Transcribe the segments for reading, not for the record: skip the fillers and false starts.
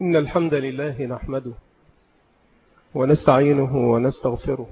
إن الحمد لله نحمده ونستعينه ونستغفره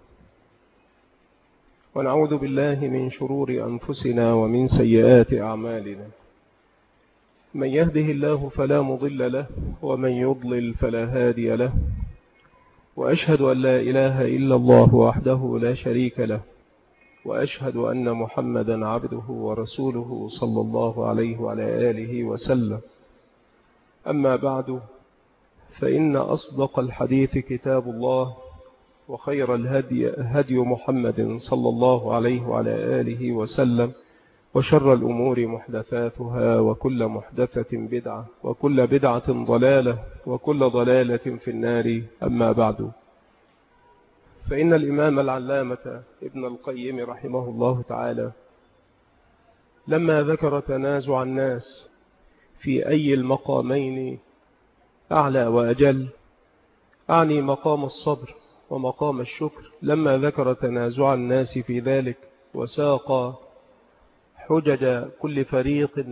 ونعوذ بالله من شرور أنفسنا ومن سيئات أعمالنا. من يهده الله فلا مضل له ومن يضلل فلا هادي له، وأشهد أن لا إله إلا الله وحده لا شريك له، وأشهد أن محمدا عبده ورسوله صلى الله عليه وعلى آله وسلم. أما بعد، فإن أصدق الحديث كتاب الله، وخير الهدي هدي محمد صلى الله عليه وعلى آله وسلم، وشر الأمور محدثاتها، وكل محدثة بدعة، وكل بدعة ضلالة، وكل ضلالة في النار. أما بعد، فإن الإمام العلامة ابن القيم رحمه الله تعالى لما ذكر تنازع الناس في أي المقامين أعلى وأجل، أعني مقام الصبر ومقام الشكر، لما ذكر تنازع الناس في ذلك وساق حجج كل فريق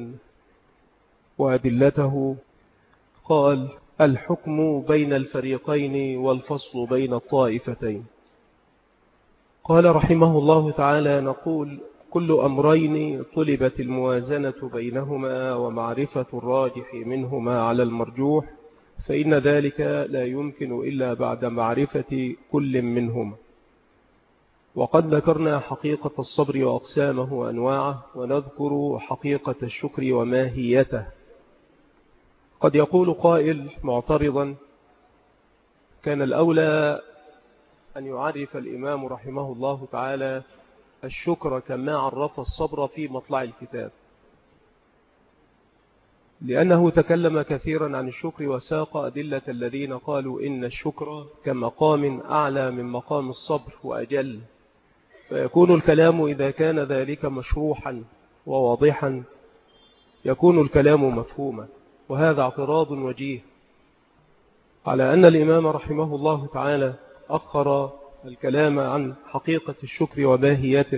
وأدلته، قال: الحكم بين الفريقين والفصل بين الطائفتين. قال رحمه الله تعالى: نقول: كل أمرين طلبت الموازنة بينهما ومعرفة الراجح منهما على المرجوح، فإن ذلك لا يمكن إلا بعد معرفة كل منهما. وقد ذكرنا حقيقة الصبر وأقسامه وأنواعه، ونذكر حقيقة الشكر وماهيته. قد يقول قائل معترضا: كان الأولى أن يعرف الإمام رحمه الله تعالى الشكر كما عرف الصبر في مطلع الكتاب، لأنه تكلم كثيرا عن الشكر وساق أدلة الذين قالوا إن الشكر كمقام أعلى من مقام الصبر وأجل، فيكون الكلام إذا كان ذلك مشروحا وواضحا يكون الكلام مفهوما. وهذا اعتراض وجيه على أن الإمام رحمه الله تعالى أخر الكلام عن حقيقة الشكر وماهيته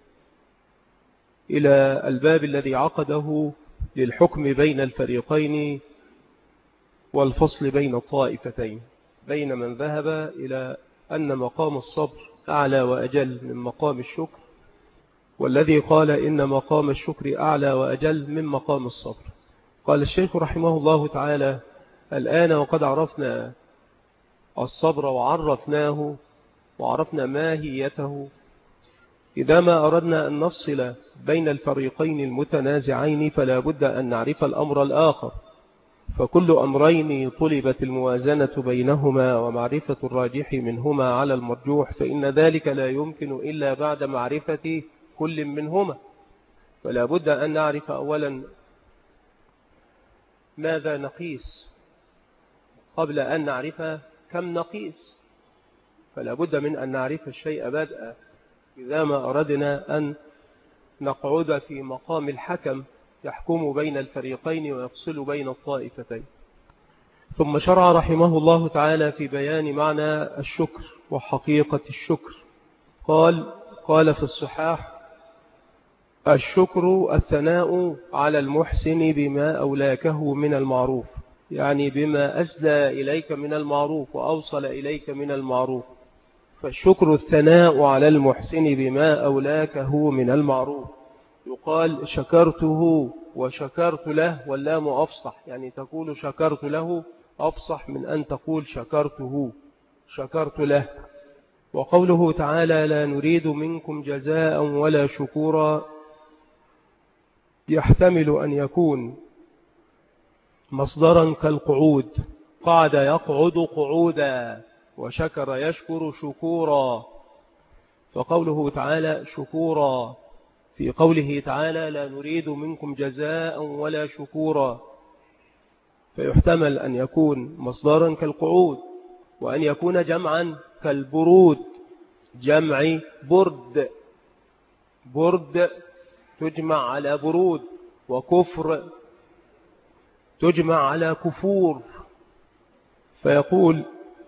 إلى الباب الذي عقده للحكم بين الفريقين والفصل بين الطائفتين، بين من ذهب إلى أن مقام الصبر أعلى وأجل من مقام الشكر، والذي قال إن مقام الشكر أعلى وأجل من مقام الصبر. قال الشيخ رحمه الله تعالى: الآن وقد عرفنا الصبر وعرفناه وعرفنا ماهيته، إذا ما أردنا أن نفصل بين الفريقين المتنازعين فلا بد أن نعرف الأمر الآخر. فكل أمرين طلبت الموازنة بينهما ومعرفة الراجح منهما على المرجوح، فإن ذلك لا يمكن إلا بعد معرفة كل منهما. فلا بد أن نعرف أولا ماذا نقيس قبل أن نعرف كم نقيس. فلا بد من أن نعرف الشيء بدءا إذا ما أردنا أن نقعد في مقام الحكم يحكم بين الفريقين ويفصل بين الطائفتين. ثم شرع رحمه الله تعالى في بيان معنى الشكر وحقيقة الشكر. قال في الصحاح: الشكر الثناء على المحسن بما أولاكه من المعروف، يعني بما أسدى إليك من المعروف وأوصل إليك من المعروف. فالشكر الثناء على المحسن بما أولاكه من المعروف. يقال شكرته وشكرت له، واللام أفصح، يعني تقول شكرت له أفصح من أن تقول شكرته شكرت له. وقوله تعالى: لا نريد منكم جزاء ولا شكورا، يحتمل أن يكون مصدرا كالقعود، قعد يقعد قعودا، وشكر يشكر شكورا. فقوله تعالى شكورا في قوله تعالى: لا نريد منكم جزاء ولا شكورا، فيحتمل أن يكون مصدرا كالقعود، وأن يكون جمعا كالبرود، جمع برد، برد تجمع على برود، وكفر تجمع على كفور. فيقول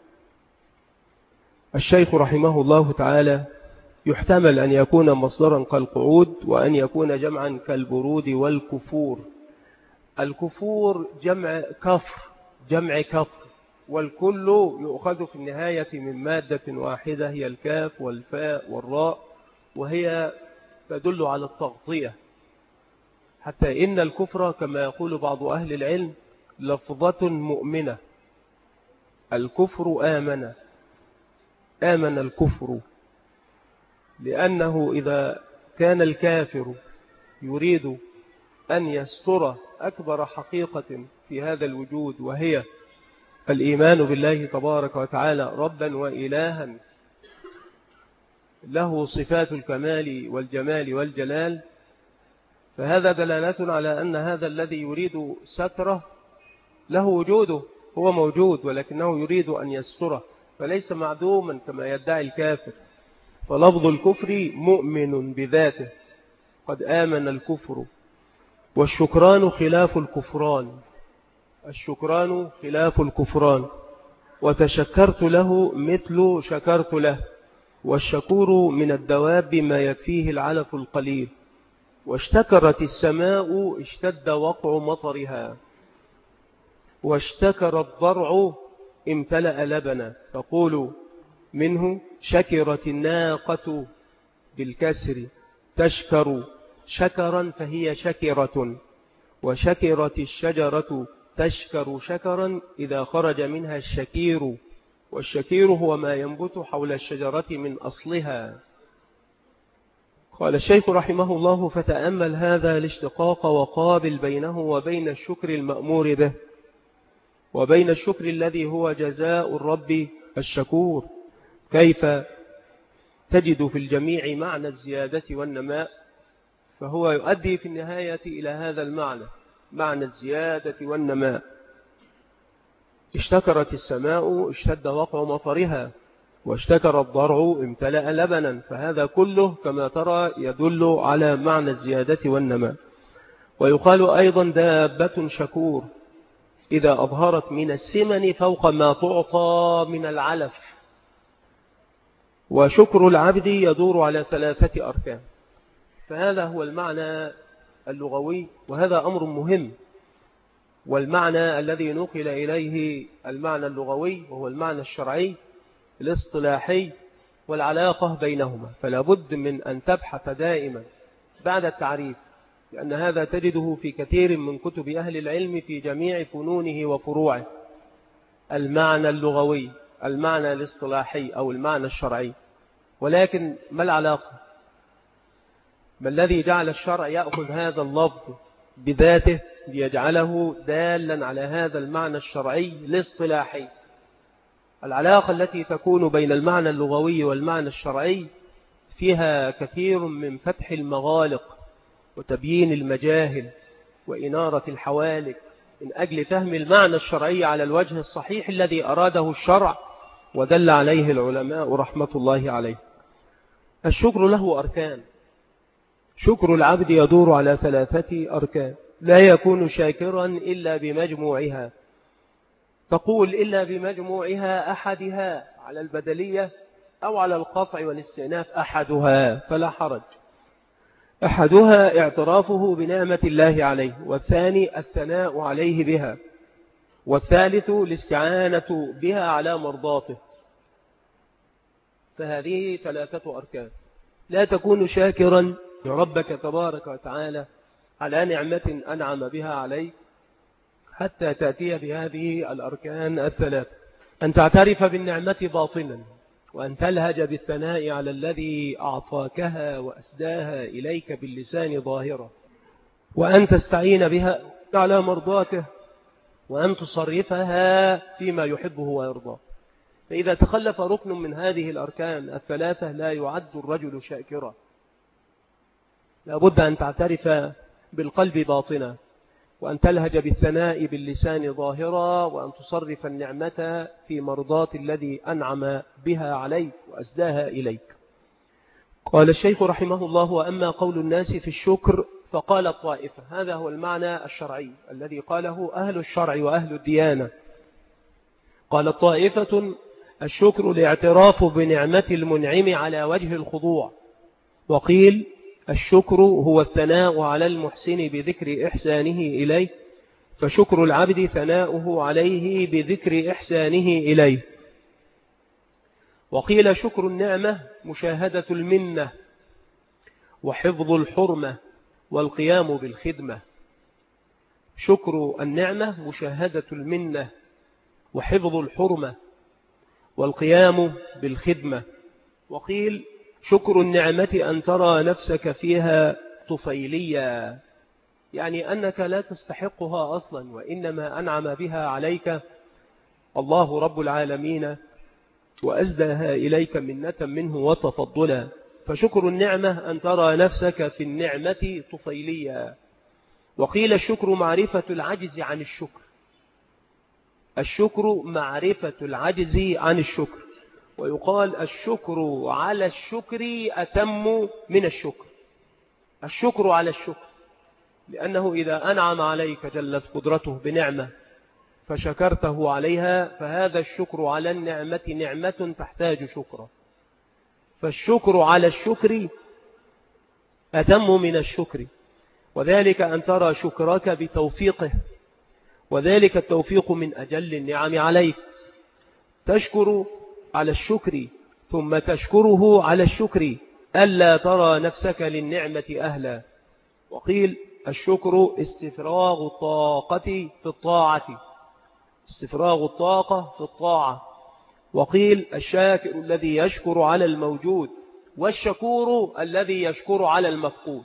الشيخ رحمه الله تعالى: يحتمل أن يكون مصدرا كالقعود، وأن يكون جمعا كالبرود والكفور. الكفور جمع كفر، جمع كفر، والكل يؤخذ في النهاية من مادة واحدة هي الكاف والفاء والراء، وهي تدل على التغطية، حتى إن الكفر كما يقول بعض أهل العلم لفظة مؤمنة. الكفر آمن الكفر، لأنه إذا كان الكافر يريد أن يستر أكبر حقيقة في هذا الوجود، وهي الإيمان بالله تبارك وتعالى ربا وإلها له صفات الكمال والجمال والجلال، فهذا دلالة على أن هذا الذي يريد ستره له وجوده، هو موجود ولكنه يريد أن يستره، فليس معدوما كما يدعي الكافر. فلفظ الكفر مؤمن بذاته، قد آمن الكفر. والشكران خلاف الكفران، الشكران خلاف الكفران، وتشكرت له مثل شكرت له. والشكور من الدواب ما يكفيه العلف القليل. واشتكرت السماء اشتد وقع مطرها، واشتكر الضرع امتلأ لبنا. تقول منه شكرت الناقة بالكسر، تشكر شكرا فهي شكرة. وشكرت الشجرة تشكر شكرا إذا خرج منها الشكير، والشكير هو ما ينبت حول الشجرة من أصلها. قال الشيخ رحمه الله: فتأمل هذا الاشتقاق وقابل بينه وبين الشكر المأمور به، وبين الشكر الذي هو جزاء الرب الشكور. كيف تجد في الجميع معنى الزيادة والنماء، فهو يؤدي في النهاية إلى هذا المعنى، معنى الزيادة والنماء. اشتكرت السماء اشتد وقع مطرها، واشتكر الضرع امتلأ لبنا، فهذا كله كما ترى يدل على معنى الزيادة والنماء. ويقال أيضا دابة شكور إذا أظهرت من السمن فوق ما تعطى من العلف. وشكر العبد يدور على 3 أركان، فهذا هو المعنى اللغوي، وهذا أمر مهم. والمعنى الذي نقل إليه المعنى اللغوي وهو المعنى الشرعي الاصطلاحي والعلاقة بينهما، فلا بد من أن تبحث دائما بعد التعريف، لأن هذا تجده في كثير من كتب أهل العلم في جميع فنونه وفروعه. المعنى اللغوي، المعنى الاصطلاحي أو المعنى الشرعي. ولكن ما العلاقة؟ ما الذي جعل الشرع يأخذ هذا اللفظ بذاته ليجعله دالا على هذا المعنى الشرعي الاصطلاحي؟ العلاقة التي تكون بين المعنى اللغوي والمعنى الشرعي فيها كثير من فتح المغالق وتبيين المجاهل وإنارة الحوالك، من أجل فهم المعنى الشرعي على الوجه الصحيح الذي أراده الشرع ودل عليه العلماء رحمة الله عليه. الشكر له أركان، شكر العبد يدور على 3 أركان، لا يكون شاكرا إلا بمجموعها. تقول إلا بمجموعها أحدها على البدلية أو على القطع والاستئناف أحدها فلا حرج. أحدها اعترافه بنعمة الله عليه، والثاني الثناء عليه بها، والثالث الاستعانة بها على مرضاته. فهذه 3 أركان. لا تكون شاكرا لربك تبارك وتعالى على نعمة أنعم بها عليك حتى تأتي بهذه الأركان 3: أن تعترف بالنعمة باطنا، وأن تلهج بالثناء على الذي أعطاكها وأسداها إليك باللسان ظاهرة، وأن تستعين بها على مرضاته، وأن تصرفها فيما يحبه ويرضاه. فإذا تخلف ركن من هذه الأركان 3 لا يعد الرجل شاكرا. لابد أن تعترف بالقلب باطنا، وأن تلهج بالثناء باللسان ظاهرا، وأن تصرف النعمة في مرضات الذي أنعم بها عليك وأسداها إليك. قال الشيخ رحمه الله: وأما قول الناس في الشكر فقال الطائفة. هذا هو المعنى الشرعي الذي قاله أهل الشرع وأهل الديانة. قال الطائفة: الشكر الاعتراف بنعمة المنعم على وجه الخضوع. وقيل: الشكر هو الثناء على المحسن بذكر إحسانه إليه فشكر العبد ثناؤه عليه بذكر إحسانه إليه. وقيل شكر النعمة مشاهدة المنة وحفظ الحرمة والقيام بالخدمة. شكر النعمة مشاهدة المنة وحفظ الحرمة والقيام بالخدمة. وقيل شكر النعمة أن ترى نفسك فيها طفيليا، يعني أنك لا تستحقها أصلا، وإنما أنعم بها عليك الله رب العالمين وأزداها إليك منة منه وتفضلا. فشكر النعمة أن ترى نفسك في النعمة طفيليا. وقيل الشكر معرفة العجز عن الشكر. الشكر معرفة العجز عن الشكر. ويقال الشكر على الشكر أتم من الشكر. الشكر على الشكر، لأنه إذا أنعم عليك جلت قدرته بنعمة فشكرته عليها، فهذا الشكر على النعمة نعمة تحتاج شكرا. فالشكر على الشكر أتم من الشكر، وذلك أن ترى شكرك بتوفيقه، وذلك التوفيق من أجل النعم عليك. تشكر على الشكر ثم تشكره على الشكر ألا ترى نفسك للنعمة أهلا. وقيل الشكر استفراغ الطاقة في الطاعة. استفراغ الطاقة في الطاعة. وقيل الشاكر الذي يشكر على الموجود، والشكور الذي يشكر على المفقود.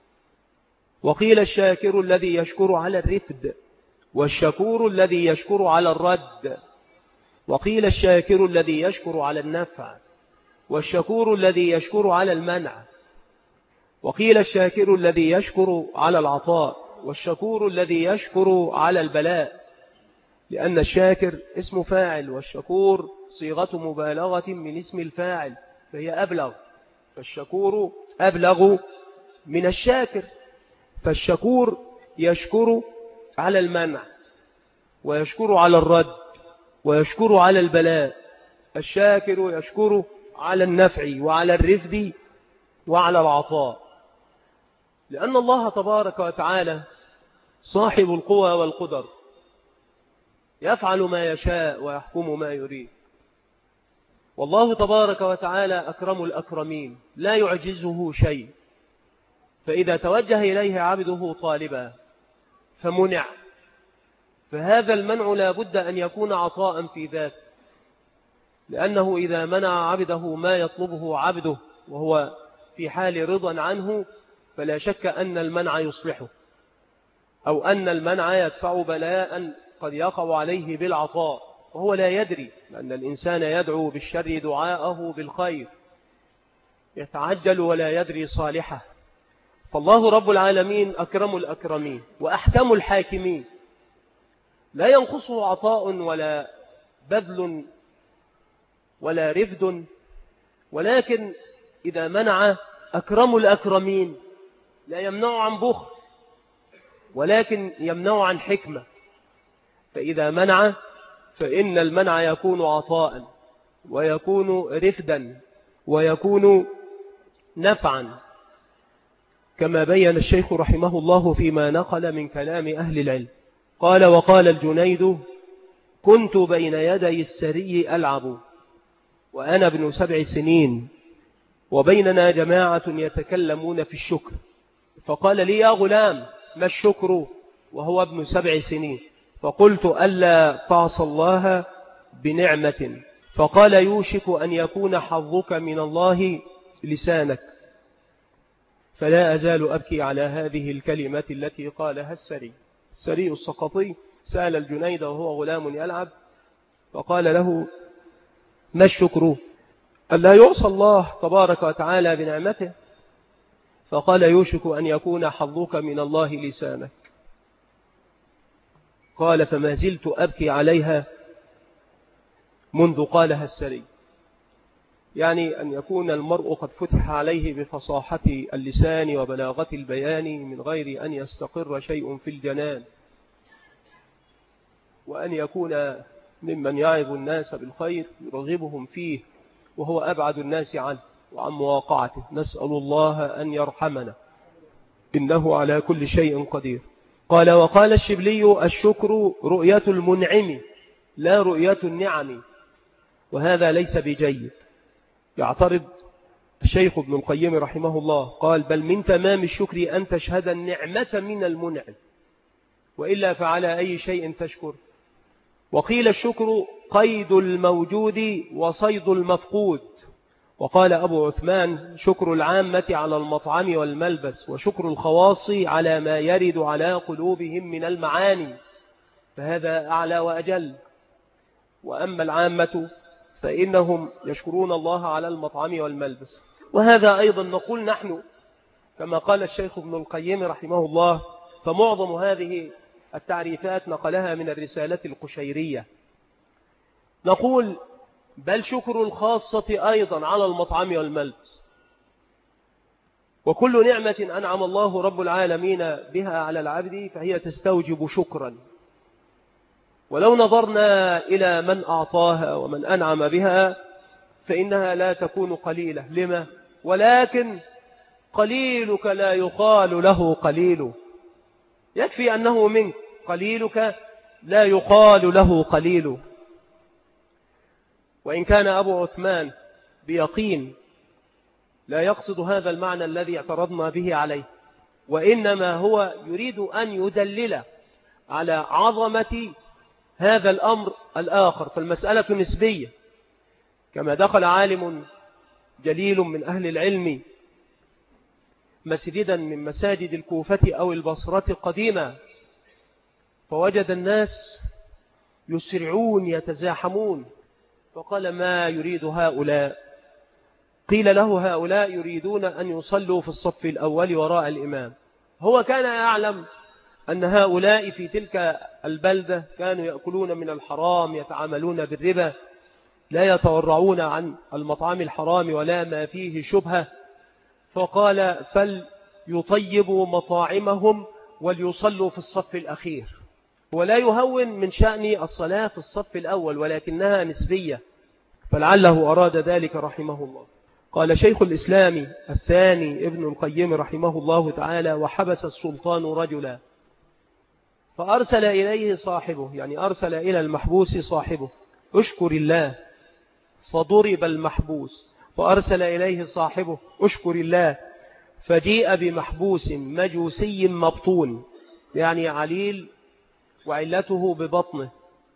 وقيل الشاكر الذي يشكر على الرفد، والشكور الذي يشكر على الرد. وقيل الشاكر الذي يشكر على النفع، والشكور الذي يشكر على المنع. وقيل الشاكر الذي يشكر على العطاء، والشكور الذي يشكر على البلاء، لأن الشاكر اسم فاعل والشكور صيغة مبالغة من اسم الفاعل فهي أبلغ، فالشكور أبلغ من الشاكر. فالشكور يشكر على المنع، ويشكر على الرد، ويشكر على البلاء. الشاكر يشكر على النفع وعلى الرفد وعلى العطاء، لأن الله تبارك وتعالى صاحب القوى والقدر، يفعل ما يشاء ويحكم ما يريد. والله تبارك وتعالى أكرم الأكرمين، لا يعجزه شيء. فإذا توجه إليه عبده طالبا فمنع، فهذا المنع لا بد أن يكون عطاء في ذاته، لأنه إذا منع عبده ما يطلبه عبده وهو في حال رضا عنه، فلا شك أن المنع يصلحه، أو أن المنع يدفع بلاء قد يقع عليه بالعطاء وهو لا يدري، لأن الإنسان يدعو بالشر دعاءه بالخير، يتعجل ولا يدري صالحه. فالله رب العالمين أكرم الأكرمين وأحكم الحاكمين، لا ينقصه عطاء ولا بذل ولا رفد، ولكن إذا منع أكرم الأكرمين لا يمنع عن بخل، ولكن يمنع عن حكمة. فإذا منع فإن المنع يكون عطاء، ويكون رفدا، ويكون نفعا، كما بين الشيخ رحمه الله فيما نقل من كلام أهل العلم. قال: وقال الجنيد: كنت بين يدي السري ألعب وأنا ابن 7 سنين، وبيننا جماعة يتكلمون في الشكر، فقال لي: يا غلام، ما الشكر؟ وهو ابن 7 سنين. فقلت: ألا تعصى الله بنعمة. فقال: يوشك أن يكون حظك من الله لسانك. فلا أزال أبكي على هذه الكلمة التي قالها السري السقطي. سأل الجنيد وهو غلام يلعب، فقال له: ما الشكر؟ ألا يعصى الله تبارك وتعالى بنعمته. فقال: يوشك أن يكون حظك من الله لسانك. قال: فما زلت أبكي عليها منذ قالها السري. يعني أن يكون المرء قد فتح عليه بفصاحة اللسان وبلاغة البيان من غير أن يستقر شيء في الجنان، وأن يكون ممن يعظ الناس بالخير يرغبهم فيه وهو أبعد الناس عنه وعن مواقعته. نسأل الله أن يرحمنا، إنه على كل شيء قدير. قال وقال الشبلي الشكر رؤية المنعم لا رؤية النعم، وهذا ليس بجيد. يعترض الشيخ ابن القيم رحمه الله قال بل من تمام الشكر أن تشهد النعمة من المنعم، وإلا فعلى أي شيء تشكر. وقيل الشكر قيد الموجود وصيد المفقود. وقال أبو عثمان شكر العامة على المطعم والملبس، وشكر الخواص على ما يرد على قلوبهم من المعاني، فهذا أعلى وأجل. وأما العامة فإنهم يشكرون الله على المطعم والملبس. وهذا أيضا نقول نحن كما قال الشيخ ابن القيم رحمه الله، فمعظم هذه التعريفات نقلها من الرسالة القشيرية. نقول بل شكر الخاصة أيضا على المطعم والملبس، وكل نعمة أنعم الله رب العالمين بها على العبد فهي تستوجب شكرا. ولو نظرنا إلى من أعطاها ومن أنعم بها فإنها لا تكون قليلة. لما؟ ولكن قليلك لا يقال له قليل، يكفي أنه منك، قليلك لا يقال له قليل. وإن كان أبو عثمان بيقين لا يقصد هذا المعنى الذي اعترضنا به عليه، وإنما هو يريد أن يدلل على عظمة هذا الأمر الآخر، فالمسألة نسبية. كما دخل عالم جليل من أهل العلم مسجدا من مساجد الكوفة أو البصرة قديما، فوجد الناس يسرعون يتزاحمون، فقال ما يريد هؤلاء؟ قيل له هؤلاء يريدون أن يصلوا في الصف الأول وراء الإمام. هو كان يعلم أن هؤلاء في تلك البلدة كانوا يأكلون من الحرام، يتعاملون بالربا، لا يتورعون عن المطعم الحرام ولا ما فيه شبهة، فقال فليطيبوا مطاعمهم وليصلوا في الصف الأخير. ولا يهون من شأن الصلاة في الصف الأول، ولكنها نسبية، فلعله أراد ذلك رحمه الله. قال شيخ الإسلام الثاني ابن القيم رحمه الله تعالى وحبس السلطان رجلا فأرسل إليه صاحبه، يعني أرسل إلى المحبوس صاحبه أشكر الله، فضرب المحبوس، فأرسل إليه صاحبه أشكر الله، فجيء بمحبوس مجوسي مبطون، يعني عليل وعلته ببطنه،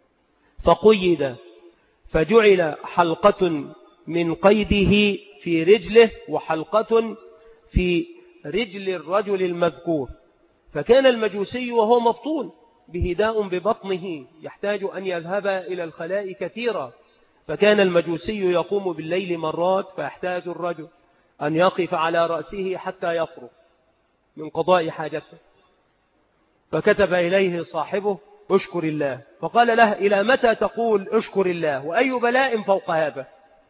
فقيد، فجعل حلقة من قيده في رجله وحلقة في رجل الرجل المذكور. فكان المجوسي وهو مبطون بهداء ببطنه يحتاج أن يذهب إلى الخلاء كثيرا، فكان المجوسي يقوم بالليل مرات فيحتاج الرجل أن يقف على رأسه حتى يفرغ من قضاء حاجته. فكتب إليه صاحبه أشكر الله، فقال له إلى متى تقول أشكر الله وأي بلاء فوق هذا؟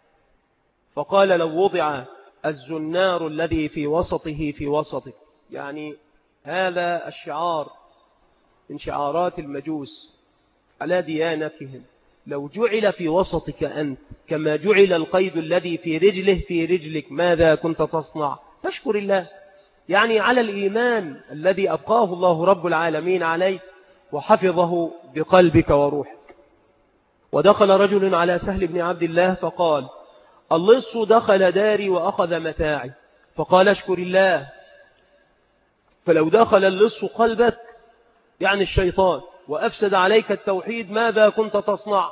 فقال لو وضع الزنار الذي في وسطه في وسطك، يعني هذا الشعار من شعارات المجوس على ديانتهم، لو جعل في وسطك أنت كما جعل القيد الذي في رجله في رجلك ماذا كنت تصنع؟ فاشكر الله، يعني على الإيمان الذي أبقاه الله رب العالمين عليه وحفظه بقلبك وروحك. ودخل رجل على سهل بن عبد الله فقال اللص دخل داري وأخذ متاعي، فقال اشكر الله، فلو دخل اللص قلبك يعني الشيطان وأفسد عليك التوحيد ماذا كنت تصنع؟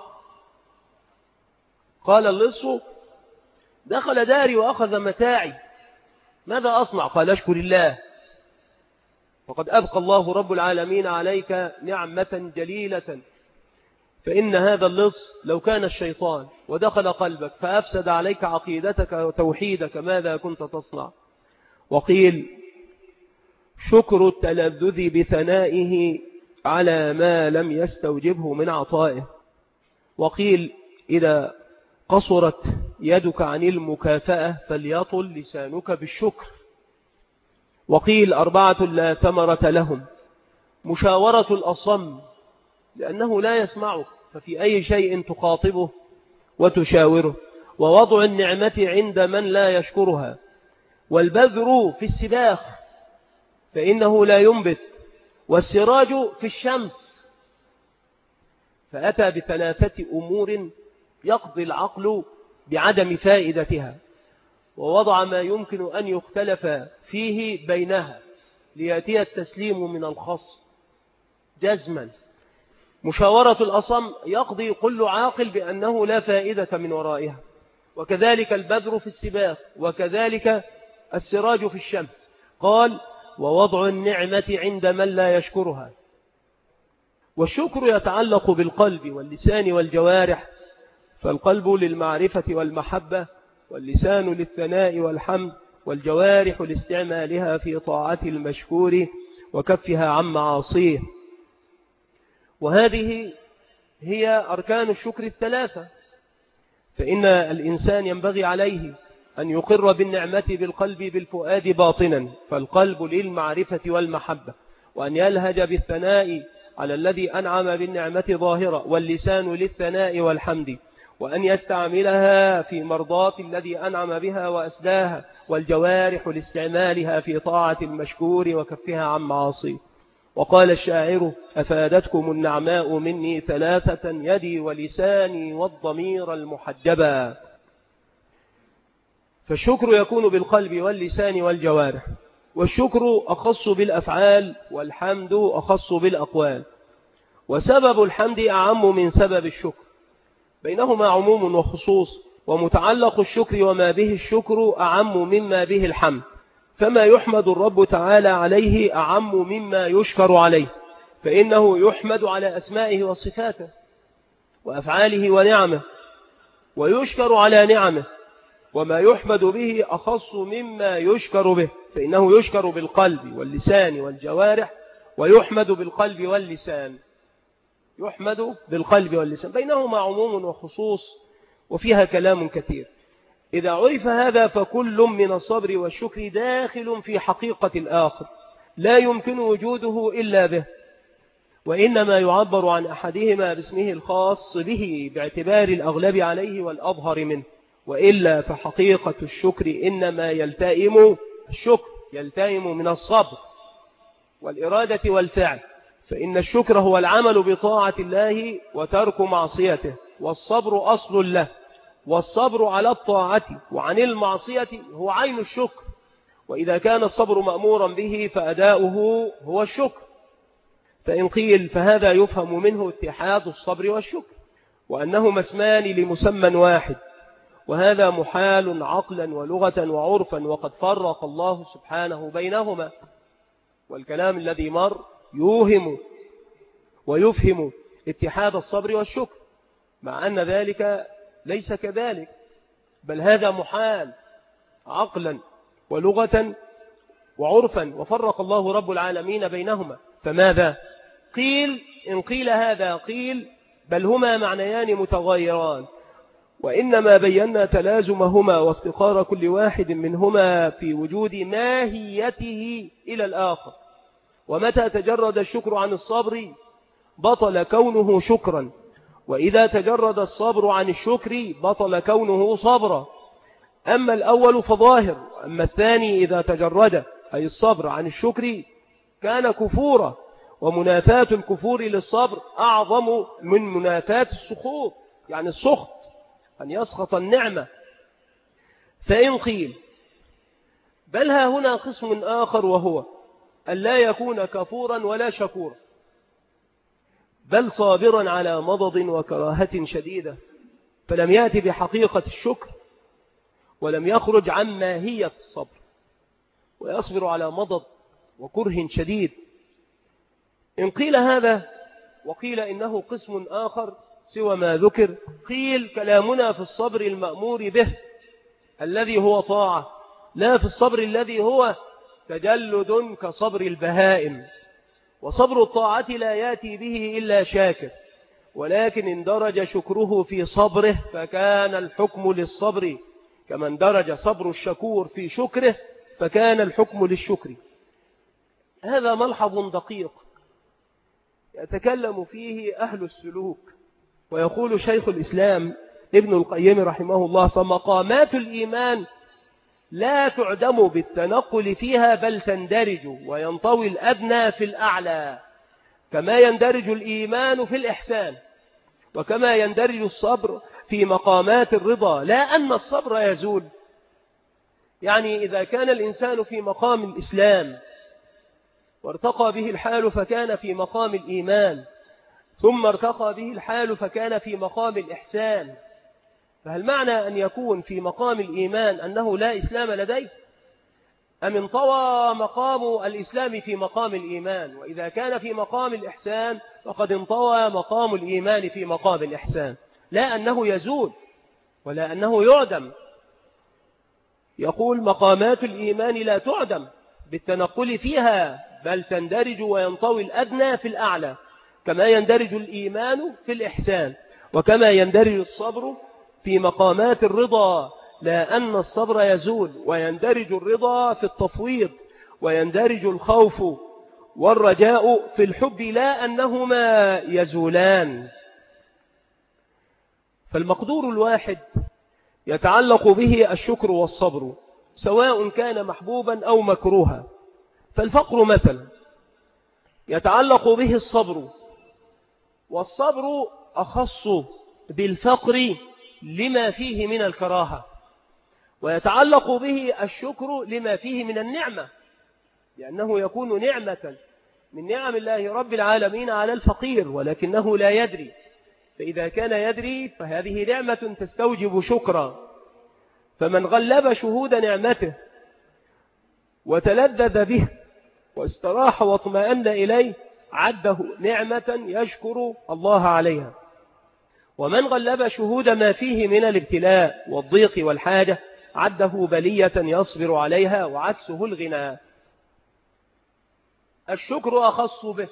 قال اللص دخل داري وأخذ متاعي ماذا أصنع؟ قال اشكر الله، وقد أبقى الله رب العالمين عليك نعمة جليلة. فإن هذا اللص لو كان الشيطان ودخل قلبك فأفسد عليك عقيدتك وتوحيدك ماذا كنت تصنع؟ وقيل شكر التلذذ بثنائه على ما لم يستوجبه من عطائه. وقيل إذا قصرت يدك عن المكافأة فليطل لسانك بالشكر. وقيل 4 لا ثمرة لهم: مشاورة الأصم لأنه لا يسمعك ففي أي شيء تخاطبه وتشاوره، ووضع النعمة عند من لا يشكرها، والبذر في السباخ فإنه لا ينبت، والسراج في الشمس، فأتى بثلاثة أمور يقضي العقل بعدم فائدتها، ووضع ما يمكن أن يختلف فيه بينها ليأتي التسليم من الخصم جزما. مشاورة الأصم يقضي كل عاقل بأنه لا فائدة من ورائها، وكذلك البدر في السباق، وكذلك السراج في الشمس. قال ووضع النعمة عند من لا يشكرها. والشكر يتعلق بالقلب واللسان والجوارح، فالقلب للمعرفة والمحبة، واللسان للثناء والحمد، والجوارح لاستعمالها في طاعة المشكور وكفها عن معاصيه. وهذه هي أركان الشكر الثلاثة. فإن الإنسان ينبغي عليه أن يقر بالنعمة بالقلب بالفؤاد باطنا، فالقلب للمعرفة والمحبة، وأن يلهج بالثناء على الذي أنعم بالنعمة ظاهرة، واللسان للثناء والحمد، وأن يستعملها في مرضاة الذي أنعم بها وأسداها، والجوارح لاستعمالها في طاعة المشكور وكفها عن معاصيه. وقال الشاعر أفادتكم النعماء مني ثلاثة، يدي ولساني والضمير المحجبا. فالشكر يكون بالقلب واللسان والجوارح، والشكر أخص بالأفعال، والحمد أخص بالأقوال. وسبب الحمد أعم من سبب الشكر، بينهما عموم وخصوص، ومتعلق الشكر وما به الشكر أعم مما به الحمد، فما يحمد الرب تعالى عليه أعم مما يشكر عليه، فإنه يحمد على أسمائه وصفاته وأفعاله ونعمه، ويشكر على نعمه، وما يحمد به أخص مما يشكر به، فإنه يشكر بالقلب واللسان والجوارح، ويحمد بالقلب واللسان. يحمد بالقلب واللسان، بينهما عموم وخصوص، وفيها كلام كثير. إذا عرف هذا فكل من الصبر والشكر داخل في حقيقة الآخر، لا يمكن وجوده إلا به، وإنما يعبر عن أحدهما باسمه الخاص به باعتبار الأغلب عليه والأظهر منه، وإلا فحقيقة الشكر إنما يلتئم من الصبر والإرادة والفعل، فإن الشكر هو العمل بطاعة الله وترك معصيته، والصبر أصل له، والصبر على الطاعة وعن المعصية هو عين الشكر. وإذا كان الصبر مأمورا به فأداؤه هو الشكر. فإن قيل فهذا يفهم منه اتحاد الصبر والشكر، وأنهما اسمان لمسمى واحد، وهذا محال عقلا ولغة وعرفا، وقد فرق الله سبحانه بينهما. والكلام الذي مر يوهم ويفهم اتحاد الصبر والشكر، مع أن ذلك ليس كذلك، بل هذا محال عقلا ولغة وعرفا، وفرق الله رب العالمين بينهما. فماذا قيل؟ إن قيل هذا قيل بل هما معنيان متغايران، وإنما بينا تلازمهما وافتقار كل واحد منهما في وجود ماهيته إلى الآخر. ومتى تجرد الشكر عن الصبر بطل كونه شكرا، وإذا تجرد الصبر عن الشكر بطل كونه صبرا. أما الأول فظاهر، أما الثاني إذا تجرد أي الصبر عن الشكر كان كفورا، ومنافاة الكفور للصبر أعظم من منافاة السخط، يعني السخط أن يسخط النعمة. فإن قيل بل ها هنا قسم آخر، وهو أن لا يكون كفورا ولا شكورا، بل صابرا على مضض وكراهة شديدة، فلم يأتي بحقيقة الشكر ولم يخرج عن ماهية الصبر، ويصبر على مضض وكره شديد. إن قيل هذا وقيل إنه قسم آخر سوى ما ذكر، قيل كلامنا في الصبر المأمور به الذي هو طاعة، لا في الصبر الذي هو تجلد كصبر البهائم. وصبر الطاعة لا يأتي به إلا شاكر، ولكن اندرج شكره في صبره فكان الحكم للصبر، كما اندرج صبر الشكور في شكره فكان الحكم للشكر. هذا ملحظ دقيق يتكلم فيه أهل السلوك. ويقول شيخ الإسلام ابن القيم رحمه الله: فمقامات الإيمان لا تعدم بالتنقل فيها، بل تندرج وينطوي الأدنى في الأعلى، كما يندرج الإيمان في الإحسان، وكما يندرج الصبر في مقامات الرضا. لا أن الصبر يزول، يعني إذا كان الإنسان في مقام الإسلام وارتقى به الحال فكان في مقام الإيمان، ثم ارتقى به الحال فكان في مقام الإحسان، فهل معنى أن يكون في مقام الإيمان أنه لا إسلام لديه؟ أم انطوى مقام الإسلام في مقام الإيمان؟ وإذا كان في مقام الإحسان فقد انطوى مقام الإيمان في مقام الإحسان، لا أنه يزول ولا أنه يعدم. يقول مقامات الإيمان لا تعدم بالتنقل فيها، بل تندرج وينطوي الأدنى في الأعلى، كما يندرج الإيمان في الإحسان، وكما يندرج الصبر في مقامات الرضا. لا أن الصبر يزول، ويندرج الرضا في التفويض، ويندرج الخوف والرجاء في الحب، لا أنهما يزولان. فالمقدور الواحد يتعلق به الشكر والصبر، سواء كان محبوبا أو مكروها. فالفقر مثلا يتعلق به الصبر، والصبر أخص بالفقر لما فيه من الكراهة، ويتعلق به الشكر لما فيه من النعمة، لأنه يكون نعمة من نعم الله رب العالمين على الفقير ولكنه لا يدري، فإذا كان يدري فهذه نعمة تستوجب شكرا. فمن غلب شهود نعمته وتلذذ به واستراح واطمأن إليه عده نعمة يشكر الله عليها. ومن غلب شهود ما فيه من الابتلاء والضيق والحاجة عده بلية يصبر عليها، وعكسه الغنى. الشكر أخص به،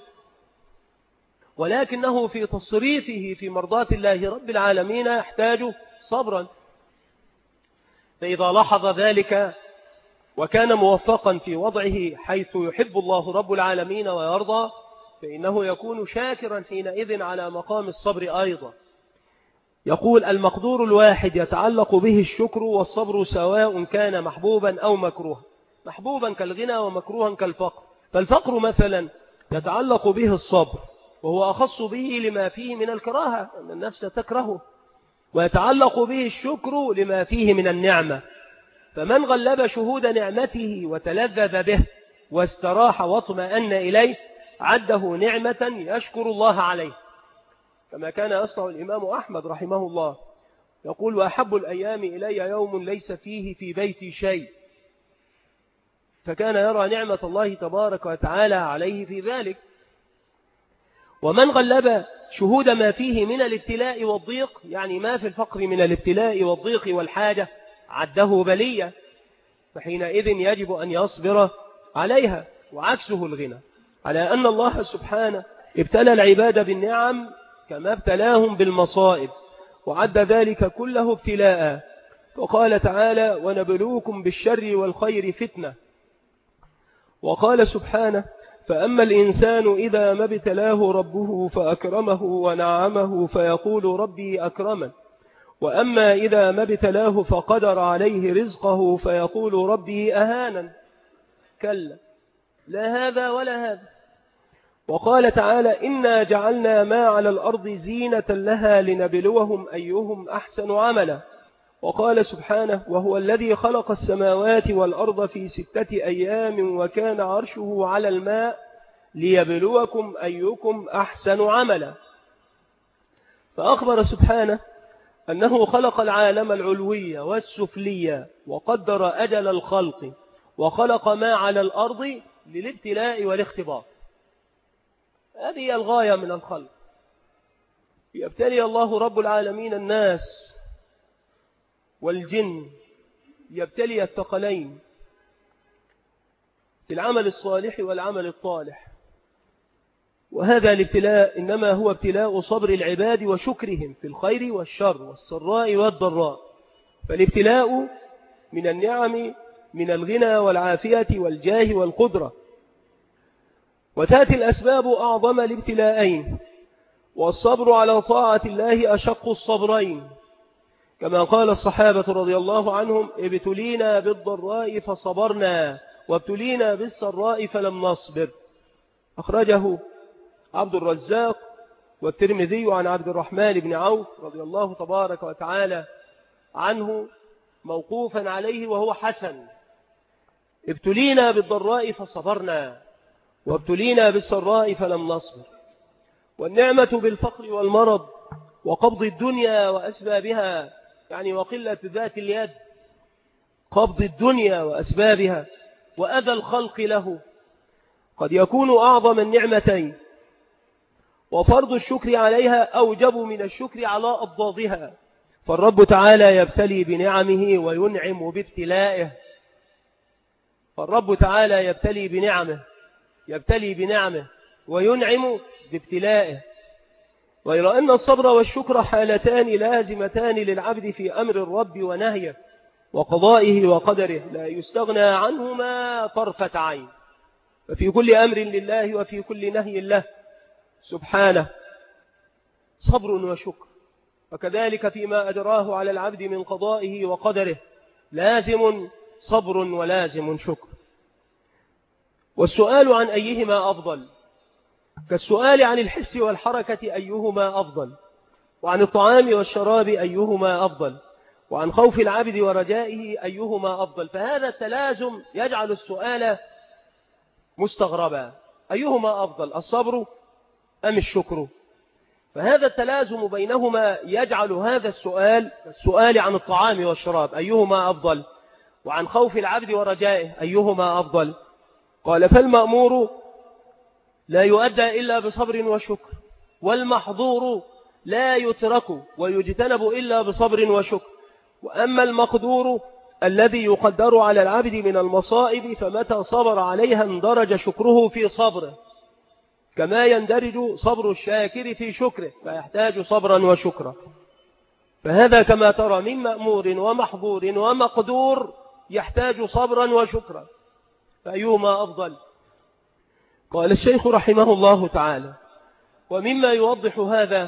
ولكنه في تصريفه في مرضاة الله رب العالمين يحتاج صبرا. فإذا لاحظ ذلك وكان موفقا في وضعه حيث يحب الله رب العالمين ويرضى، فإنه يكون شاكرا حينئذ على مقام الصبر أيضا. يقول المقدور الواحد يتعلق به الشكر والصبر، سواء كان محبوبا أو مكروها، محبوبا كالغنى ومكروها كالفقر. فالفقر مثلا يتعلق به الصبر، وهو أخص به لما فيه من الكراهة أن النفس تكرهه، ويتعلق به الشكر لما فيه من النعمة. فمن غلب شهود نعمته وتلذذ به واستراح واطمأن إليه عده نعمة يشكر الله عليه، كما كان يصنع الإمام أحمد رحمه الله، يقول وأحب الأيام إلي يوم ليس فيه في بيتي شيء، فكان يرى نعمة الله تبارك وتعالى عليه في ذلك. ومن غلب شهود ما فيه من الابتلاء والضيق، يعني ما في الفقر من الابتلاء والضيق والحاجة، عده بلية، فحينئذ يجب أن يصبر عليها، وعكسه الغنى، على أن الله سبحانه ابتلى العباد بالنعم كما ابتلاهم بالمصائب، وعد ذلك كله ابتلاء. وقال تعالى ونبلوكم بالشر والخير فتنة. وقال سبحانه فأما الإنسان إذا ما ابتلاه ربه فأكرمه ونعمه فيقول ربي أكرمن، وأما إذا ما ابتلاه فقدر عليه رزقه فيقول ربي أهانن. كلا، لا هذا ولا هذا. وقال تعالى إنا جعلنا ما على الأرض زينة لها لنبلوهم أيهم أحسن عملا. وقال سبحانه وهو الذي خلق السماوات والأرض في 6 أيام وكان عرشه على الماء ليبلوكم أيكم أحسن عملا. فأخبر سبحانه أنه خلق العالم العلوي والسفلي، وقدر أجل الخلق، وخلق ما على الأرض للابتلاء والاختبار. هذه الغاية من الخلق، يبتلي الله رب العالمين الناس والجن، يبتلي الثقلين في العمل الصالح والعمل الطالح. وهذا الابتلاء إنما هو ابتلاء صبر العباد وشكرهم في الخير والشر والسراء والضراء. فالابتلاء من النعم من الغنى والعافية والجاه والقدرة. وتأتي الأسباب أعظم الابتلاءين، والصبر على طاعة الله أشق الصبرين، كما قال الصحابة رضي الله عنهم: ابتلينا بالضراء فصبرنا وابتلينا بالسراء فلم نصبر. أخرجه عبد الرزاق والترمذي عن عبد الرحمن بن عوف رضي الله تبارك وتعالى عنه موقوفا عليه وهو حسن: ابتلينا بالضراء فصبرنا وابتلينا بالسراء فلم نصبر. والنعمة بالفقر والمرض وقبض الدنيا وأسبابها، يعني وقلة ذات اليد، قبض الدنيا وأسبابها وأذى الخلق له، قد يكون أعظم النعمتين، وفرض الشكر عليها أوجب من الشكر على أضدادها. فالرب تعالى يبتلي بنعمه وينعم بابتلائه. فالرب تعالى يبتلي بنعمه وينعم بابتلائه. غير أن الصبر والشكر حالتان لازمتان للعبد في أمر الرب ونهيه وقضائه وقدره، لا يستغنى عنهما طرفة عين. ففي كل أمر لله وفي كل نهي له سبحانه صبر وشكر، وكذلك فيما أجراه على العبد من قضائه وقدره لازم صبر ولازم شكر. والسؤال عن أيهما أفضل كالسؤال عن الحس والحركة أيهما أفضل، وعن الطعام والشراب أيهما أفضل، وعن خوف العبد ورجائه أيهما أفضل. فهذا التلازم يجعل السؤال مستغربا: أيهما أفضل، الصبر أم الشكر؟ فهذا التلازم بينهما يجعل هذا السؤال عن الطعام والشراب أيهما أفضل، وعن خوف العبد ورجائه أيهما أفضل. قال: فالمأمور لا يؤدى إلا بصبر وشكر، والمحظور لا يترك ويجتنب إلا بصبر وشكر. وأما المقدور الذي يقدر على العبد من المصائب فمتى صبر عليها اندرج شكره في صبره، كما يندرج صبر الشاكر في شكره، فيحتاج صبرا وشكرا. فهذا كما ترى من مأمور ومحظور ومقدور يحتاج صبرا وشكرا، فأيهما أفضل؟ قال الشيخ رحمه الله تعالى: ومما يوضح هذا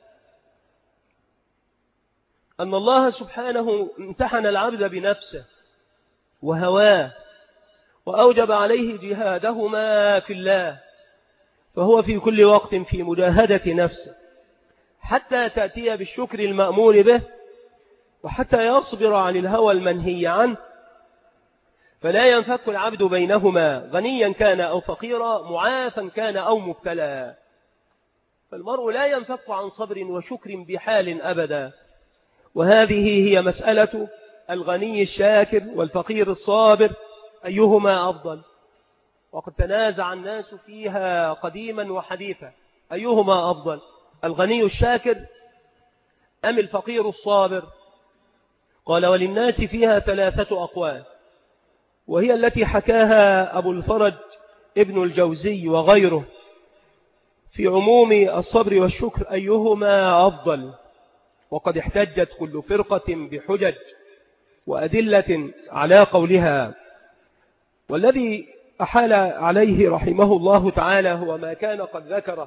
أن الله سبحانه امتحن العبد بنفسه وهواه وأوجب عليه جهادهما في الله، فهو في كل وقت في مجاهدة نفسه حتى تأتي بالشكر المأمور به، وحتى يصبر عن الهوى المنهي عنه، فلا ينفك العبد بينهما غنيا كان أو فقيرا، معافا كان أو مبتلى. فالمرء لا ينفك عن صبر وشكر بحال أبدا. وهذه هي مسألة الغني الشاكر والفقير الصابر أيهما أفضل. وقد تنازع الناس فيها قديما وحديثا: أيهما أفضل، الغني الشاكر أم الفقير الصابر؟ قال: وللناس فيها 3 أقوال، وهي التي حكاها أبو الفرج ابن الجوزي وغيره في عموم الصبر والشكر أيهما أفضل. وقد احتجت كل فرقة بحجج وأدلة على قولها، والذي أحال عليه رحمه الله تعالى هو ما كان قد ذكره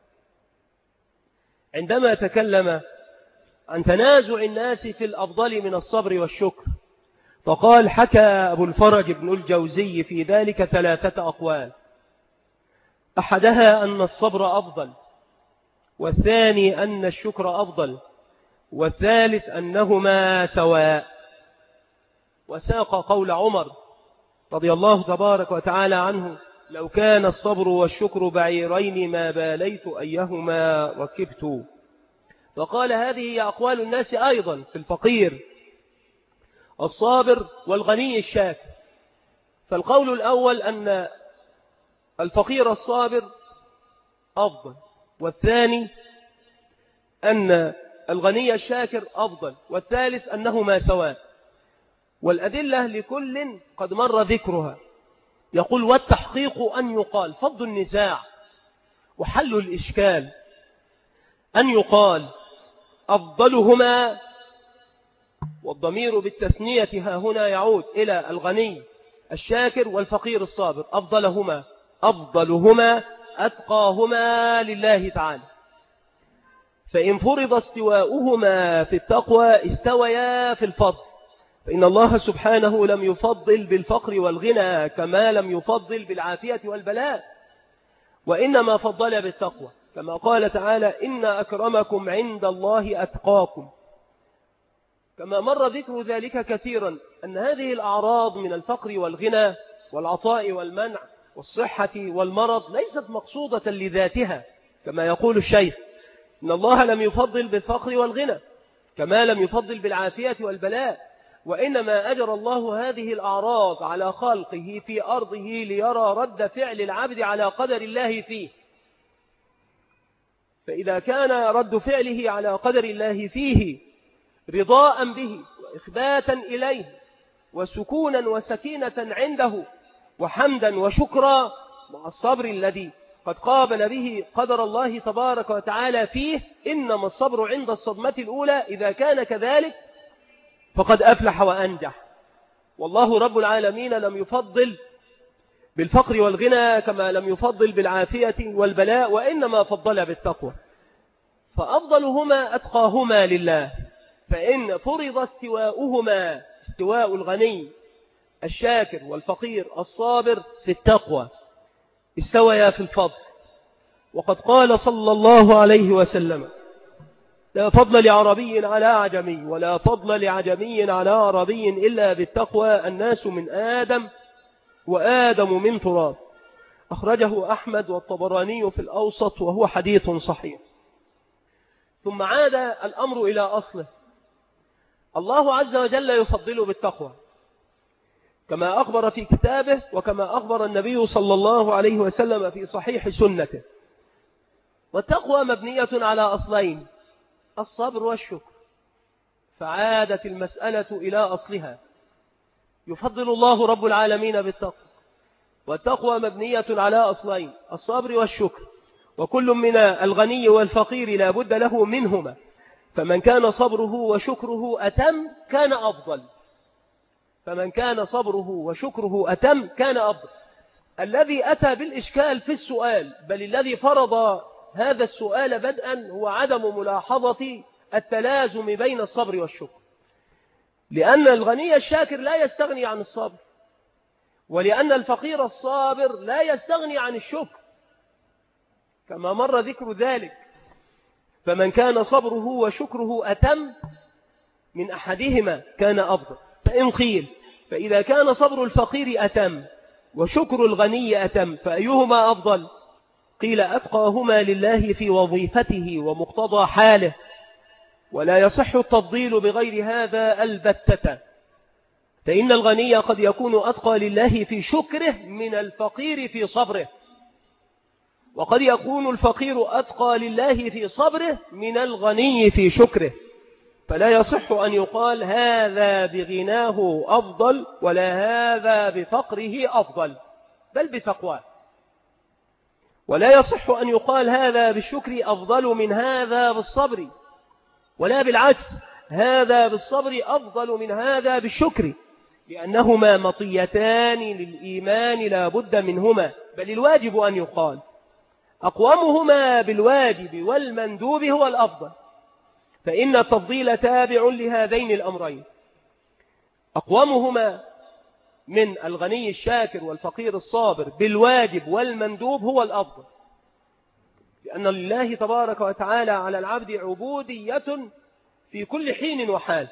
عندما تكلم عن تنازع الناس في الأفضل من الصبر والشكر. فقال: حكى أبو الفرج ابن الجوزي في ذلك 3 أقوال، أحدها أن الصبر أفضل، والثاني أن الشكر أفضل، والثالث أنهما سواء. وساق قول عمر رضي الله تبارك وتعالى عنه: لو كان الصبر والشكر بعيرين ما باليت أيهما ركبت. فقال: هذه هي أقوال الناس أيضا في الفقير الصابر والغني الشاكر. فالقول الأول أن الفقير الصابر أفضل، والثاني أن الغني الشاكر أفضل، والثالث أنهما سواء. والأدلة لكل قد مر ذكرها. يقول: والتحقيق أن يقال، فض النزاع وحل الإشكال، أن يقال أفضلهما، والضمير بالتثنية ها هنا يعود إلى الغني الشاكر والفقير الصابر، أفضلهما أتقاهما لله تعالى. فإن فرض استواؤهما في التقوى استويا في الفضل، فإن الله سبحانه لم يفضل بالفقر والغنى كما لم يفضل بالعافية والبلاء، وإنما فضل بالتقوى، كما قال تعالى إن أكرمكم عند الله أتقاكم. كما مر ذكر ذلك كثيرا أن هذه الأعراض من الفقر والغنى والعطاء والمنع والصحة والمرض ليست مقصودة لذاتها، كما يقول الشيخ إن الله لم يفضل بالفقر والغنى كما لم يفضل بالعافية والبلاء، وإنما أجر الله هذه الأعراض على خلقه في أرضه ليرى رد فعل العبد على قدر الله فيه. فإذا كان رد فعله على قدر الله فيه رضاء به وإخباتا إليه وسكونا وسكينة عنده وحمدا وشكرا مع الصبر الذي قد قابل به قدر الله تبارك وتعالى فيه، إنما الصبر عند الصدمة الأولى، إذا كان كذلك فقد أفلح وأنجح. والله رب العالمين لم يفضل بالفقر والغنى كما لم يفضل بالعافية والبلاء، وإنما فضل بالتقوى، فأفضلهما أتقاهما لله. فإن فرض استواؤهما، استواء الغني الشاكر والفقير الصابر في التقوى، استويا في الفضل. وقد قال صلى الله عليه وسلم لا فضل لعربي على أعجمي ولا فضل لعجمي على عربي إلا بالتقوى، الناس من آدم وآدم من تراب. أخرجه أحمد والطبراني في الأوسط وهو حديث صحيح. ثم عاد الأمر إلى أصله، الله عز وجل يفضل بالتقوى كما أخبر في كتابه وكما أخبر النبي صلى الله عليه وسلم في صحيح سنته. والتقوى مبنية على أصلين، الصبر والشكر، فعادت المسألة إلى أصلها، يفضل الله رب العالمين بالتقوى، والتقوى مبنية على أصلين، الصبر والشكر، وكل من الغني والفقير لا بد له منهما، فمن كان صبره وشكره أتم كان أفضل، فمن كان صبره وشكره أتم كان أفضل. الذي أتى بالإشكال في السؤال، بل الذي فرض هذا السؤال بدءا، هو عدم ملاحظة التلازم بين الصبر والشكر، لأن الغني الشاكر لا يستغني عن الصبر، ولأن الفقير الصابر لا يستغني عن الشكر، كما مر ذكر ذلك. فمن كان صبره وشكره أتم من أحدهما كان أفضل. فإن قيل فإذا كان صبر الفقير أتم وشكر الغني أتم فأيهما أفضل؟ قيل أتقاهما لله في وظيفته ومقتضى حاله، ولا يصح التفضيل بغير هذا البتة، فإن الغني قد يكون أتقى لله في شكره من الفقير في صبره، وقد يكون الفقير أتقى لله في صبره من الغني في شكره، فلا يصح أن يقال هذا بغناه أفضل ولا هذا بفقره أفضل، بل بتقواه. ولا يصح أن يقال هذا بالشكر أفضل من هذا بالصبر، ولا بالعكس هذا بالصبر أفضل من هذا بالشكر، لأنهما مطيتان للإيمان لا بد منهما، بل الواجب أن يقال أقومهما بالواجب والمندوب هو الأفضل، فإن التفضيل تابع لهذين الأمرين، أقومهما من الغني الشاكر والفقير الصابر بالواجب والمندوب هو الأفضل، لأن لله تبارك وتعالى على العبد عبودية في كل حين وحال،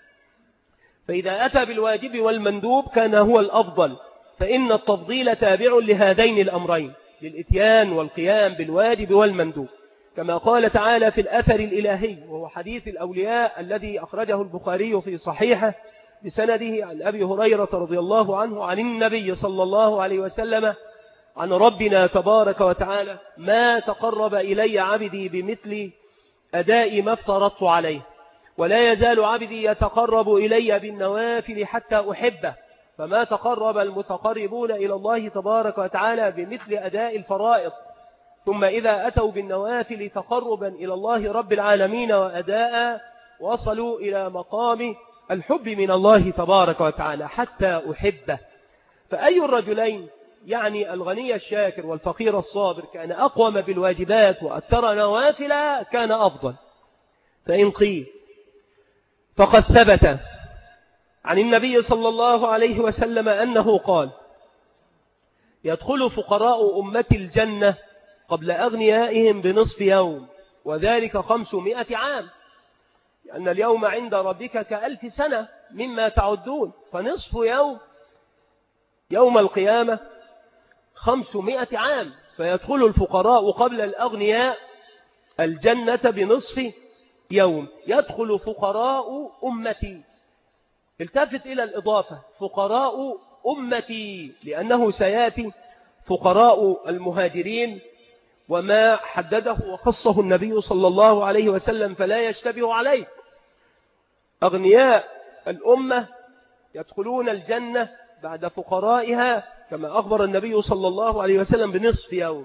فإذا أتى بالواجب والمندوب كان هو الأفضل، فإن التفضيل تابع لهذين الأمرين، للإتيان والقيام بالواجب والمندوب، كما قال تعالى في الأثر الإلهي وهو حديث الأولياء الذي أخرجه البخاري في صحيحه بسنده عن أبي هريرة رضي الله عنه عن النبي صلى الله عليه وسلم عن ربنا تبارك وتعالى ما تقرب إلي عبدي بمثل أداء ما افترضت عليه، ولا يزال عبدي يتقرب إلي بالنوافل حتى أحبه، فما تقرب المتقربون إلى الله تبارك وتعالى بمثل أداء الفرائض، ثم إذا أتوا بالنوافل تقربا إلى الله رب العالمين وأداء وصلوا إلى مقام الحب من الله تبارك وتعالى حتى أحبه. فأي الرجلين، يعني الغني الشاكر والفقير الصابر، كان أقوم بالواجبات وأكثر نوافل كان أفضل، فإن قيل فقد ثبت عن النبي صلى الله عليه وسلم أنه قال: يدخل فقراء أمة الجنة قبل أغنيائهم بنصف يوم، وذلك 500 عام، لأن اليوم عند ربك كألف سنة مما تعدون، فنصف يوم القيامة 500 عام، فيدخل الفقراء قبل الأغنياء الجنة بنصف يوم. يدخل فقراء أمتي، التفت إلى الإضافة، فقراء أمتي، لأنه سيأتي فقراء المهاجرين، وما حدده وخصه النبي صلى الله عليه وسلم فلا يشتبه عليه. أغنياء الأمة يدخلون الجنة بعد فقرائها كما أخبر النبي صلى الله عليه وسلم بنصف يوم.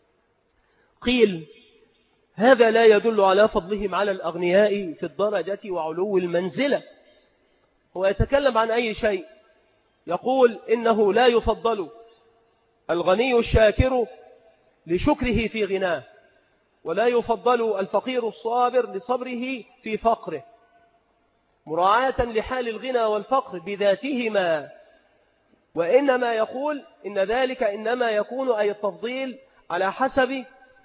قيل هذا لا يدل على فضلهم على الأغنياء في الدرجة وعلو المنزلة. هو يتكلم عن أي شيء؟ يقول إنه لا يفضل الغني الشاكر لشكره في غناه، ولا يفضل الفقير الصابر لصبره في فقره، مراعاة لحال الغنى والفقر بذاتهما، وإنما يقول إن ذلك إنما يكون أي التفضيل على حسب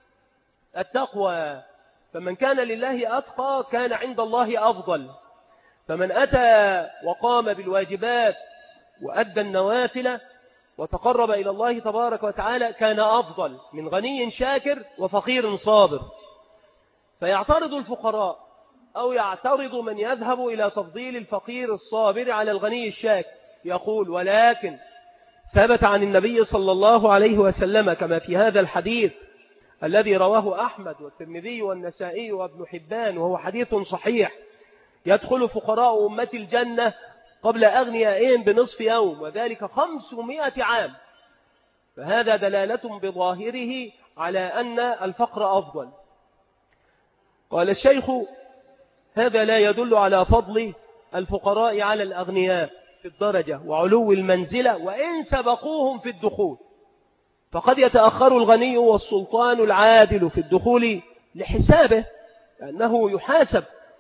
التقوى، فمن كان لله أتقى كان عند الله أفضل، فمن أتى وقام بالواجبات وأدى النوافل وتقرب إلى الله تبارك وتعالى كان أفضل من غني شاكر وفقير صابر. فيعترض الفقراء أو يعترض من يذهب إلى تفضيل الفقير الصابر على الغني الشاكر، يقول ولكن ثبت عن النبي صلى الله عليه وسلم كما في هذا الحديث الذي رواه أحمد والترمذي والنسائي وابن حبان، وهو حديث صحيح: يدخل فقراء أمة الجنة قبل أغنيائهم بنصف يوم، وذلك 500 عام. فهذا دلالة بظاهره على أن الفقر أفضل. قال الشيخ: هذا لا يدل على فضل الفقراء على الأغنياء في الدرجة وعلو المنزلة وإن سبقوهم في الدخول، فقد يتأخر الغني والسلطان العادل في الدخول لحسابه، لأنه يحاسب،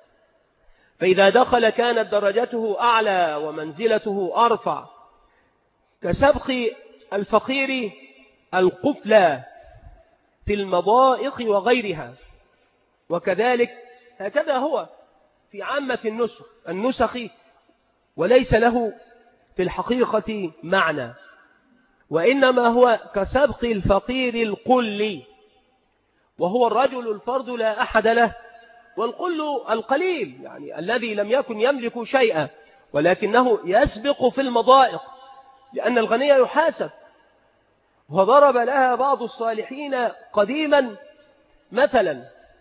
فإذا دخل كانت درجته أعلى ومنزلته أرفع، كسبق الفقير القفلة في المضائق وغيرها. وكذلك هكذا هو في عامة النسخ، وليس له في الحقيقة معنى، وإنما هو كسبق الفقير القل، وهو الرجل الفرد لا أحد له، والقل القليل يعني الذي لم يكن يملك شيئا ولكنه يسبق في المضائق، لأن الغني يحاسب. وضرب لها بعض الصالحين قديما مثلا،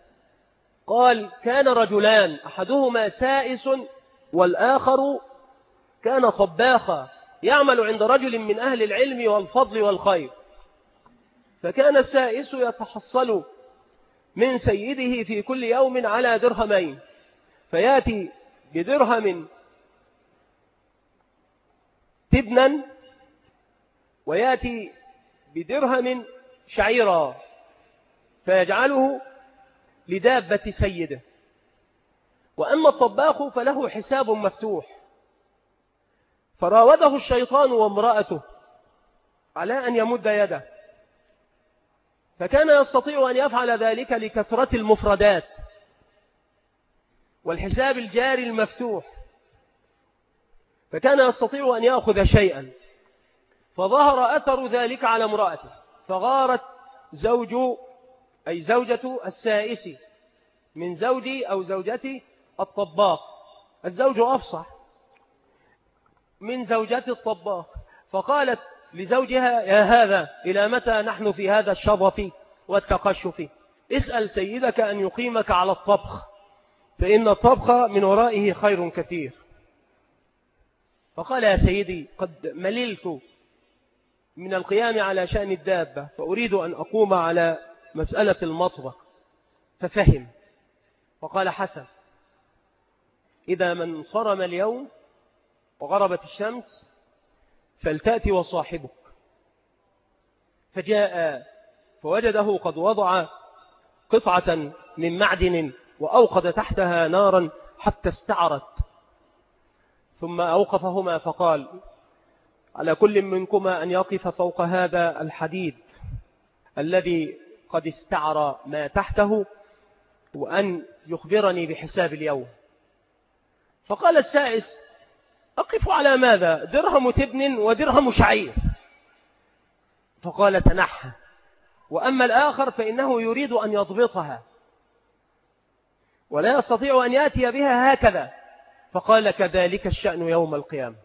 قال: كان رجلان أحدهما سائس والآخر كان طباخا يعمل عند رجل من أهل العلم والفضل والخير، فكان السائس يتحصل من سيده في كل يوم على درهمين، فيأتي بدرهم تبنا ويأتي بدرهم شعيرا، فيجعله لدابة سيده. وأما الطباخ فله حساب مفتوح، فراوده الشيطان وامرأته على أن يمد يده، فكان يستطيع أن يفعل ذلك لكثرة المفردات والحساب الجاري المفتوح، فكان يستطيع أن يأخذ شيئا، فظهر أثر ذلك على امرأته، فغارت زوجة السائس من زوجي أو زوجتي الطباخ، الزوج أفصح من زوجة الطباخ، فقالت لزوجها: يا هذا إلى متى نحن في هذا الشظف والتقشف؟ اسأل سيدك أن يقيمك على الطبخ، فإن الطبخ من ورائه خير كثير. فقال: يا سيدي قد مللت من القيام على شأن الدابة، فأريد أن أقوم على مسألة المطبخ. ففهم فقال: حسن، إذا من صرم اليوم وغربت الشمس فلتأتي وصاحبك. فجاء فوجده قد وضع قطعة من معدن وأوقد تحتها نارا حتى استعرت، ثم أوقفهما فقال: على كل منكما أن يقف فوق هذا الحديد الذي قد استعر ما تحته، وأن يخبرني بحساب اليوم. فقال السائس: أقف على ماذا؟ درهم تبن ودرهم شعير. فقال: تنحى. وأما الآخر فإنه يريد أن يضبطها ولا يستطيع أن يأتي بها هكذا. فقال: كذلك الشأن يوم القيامة.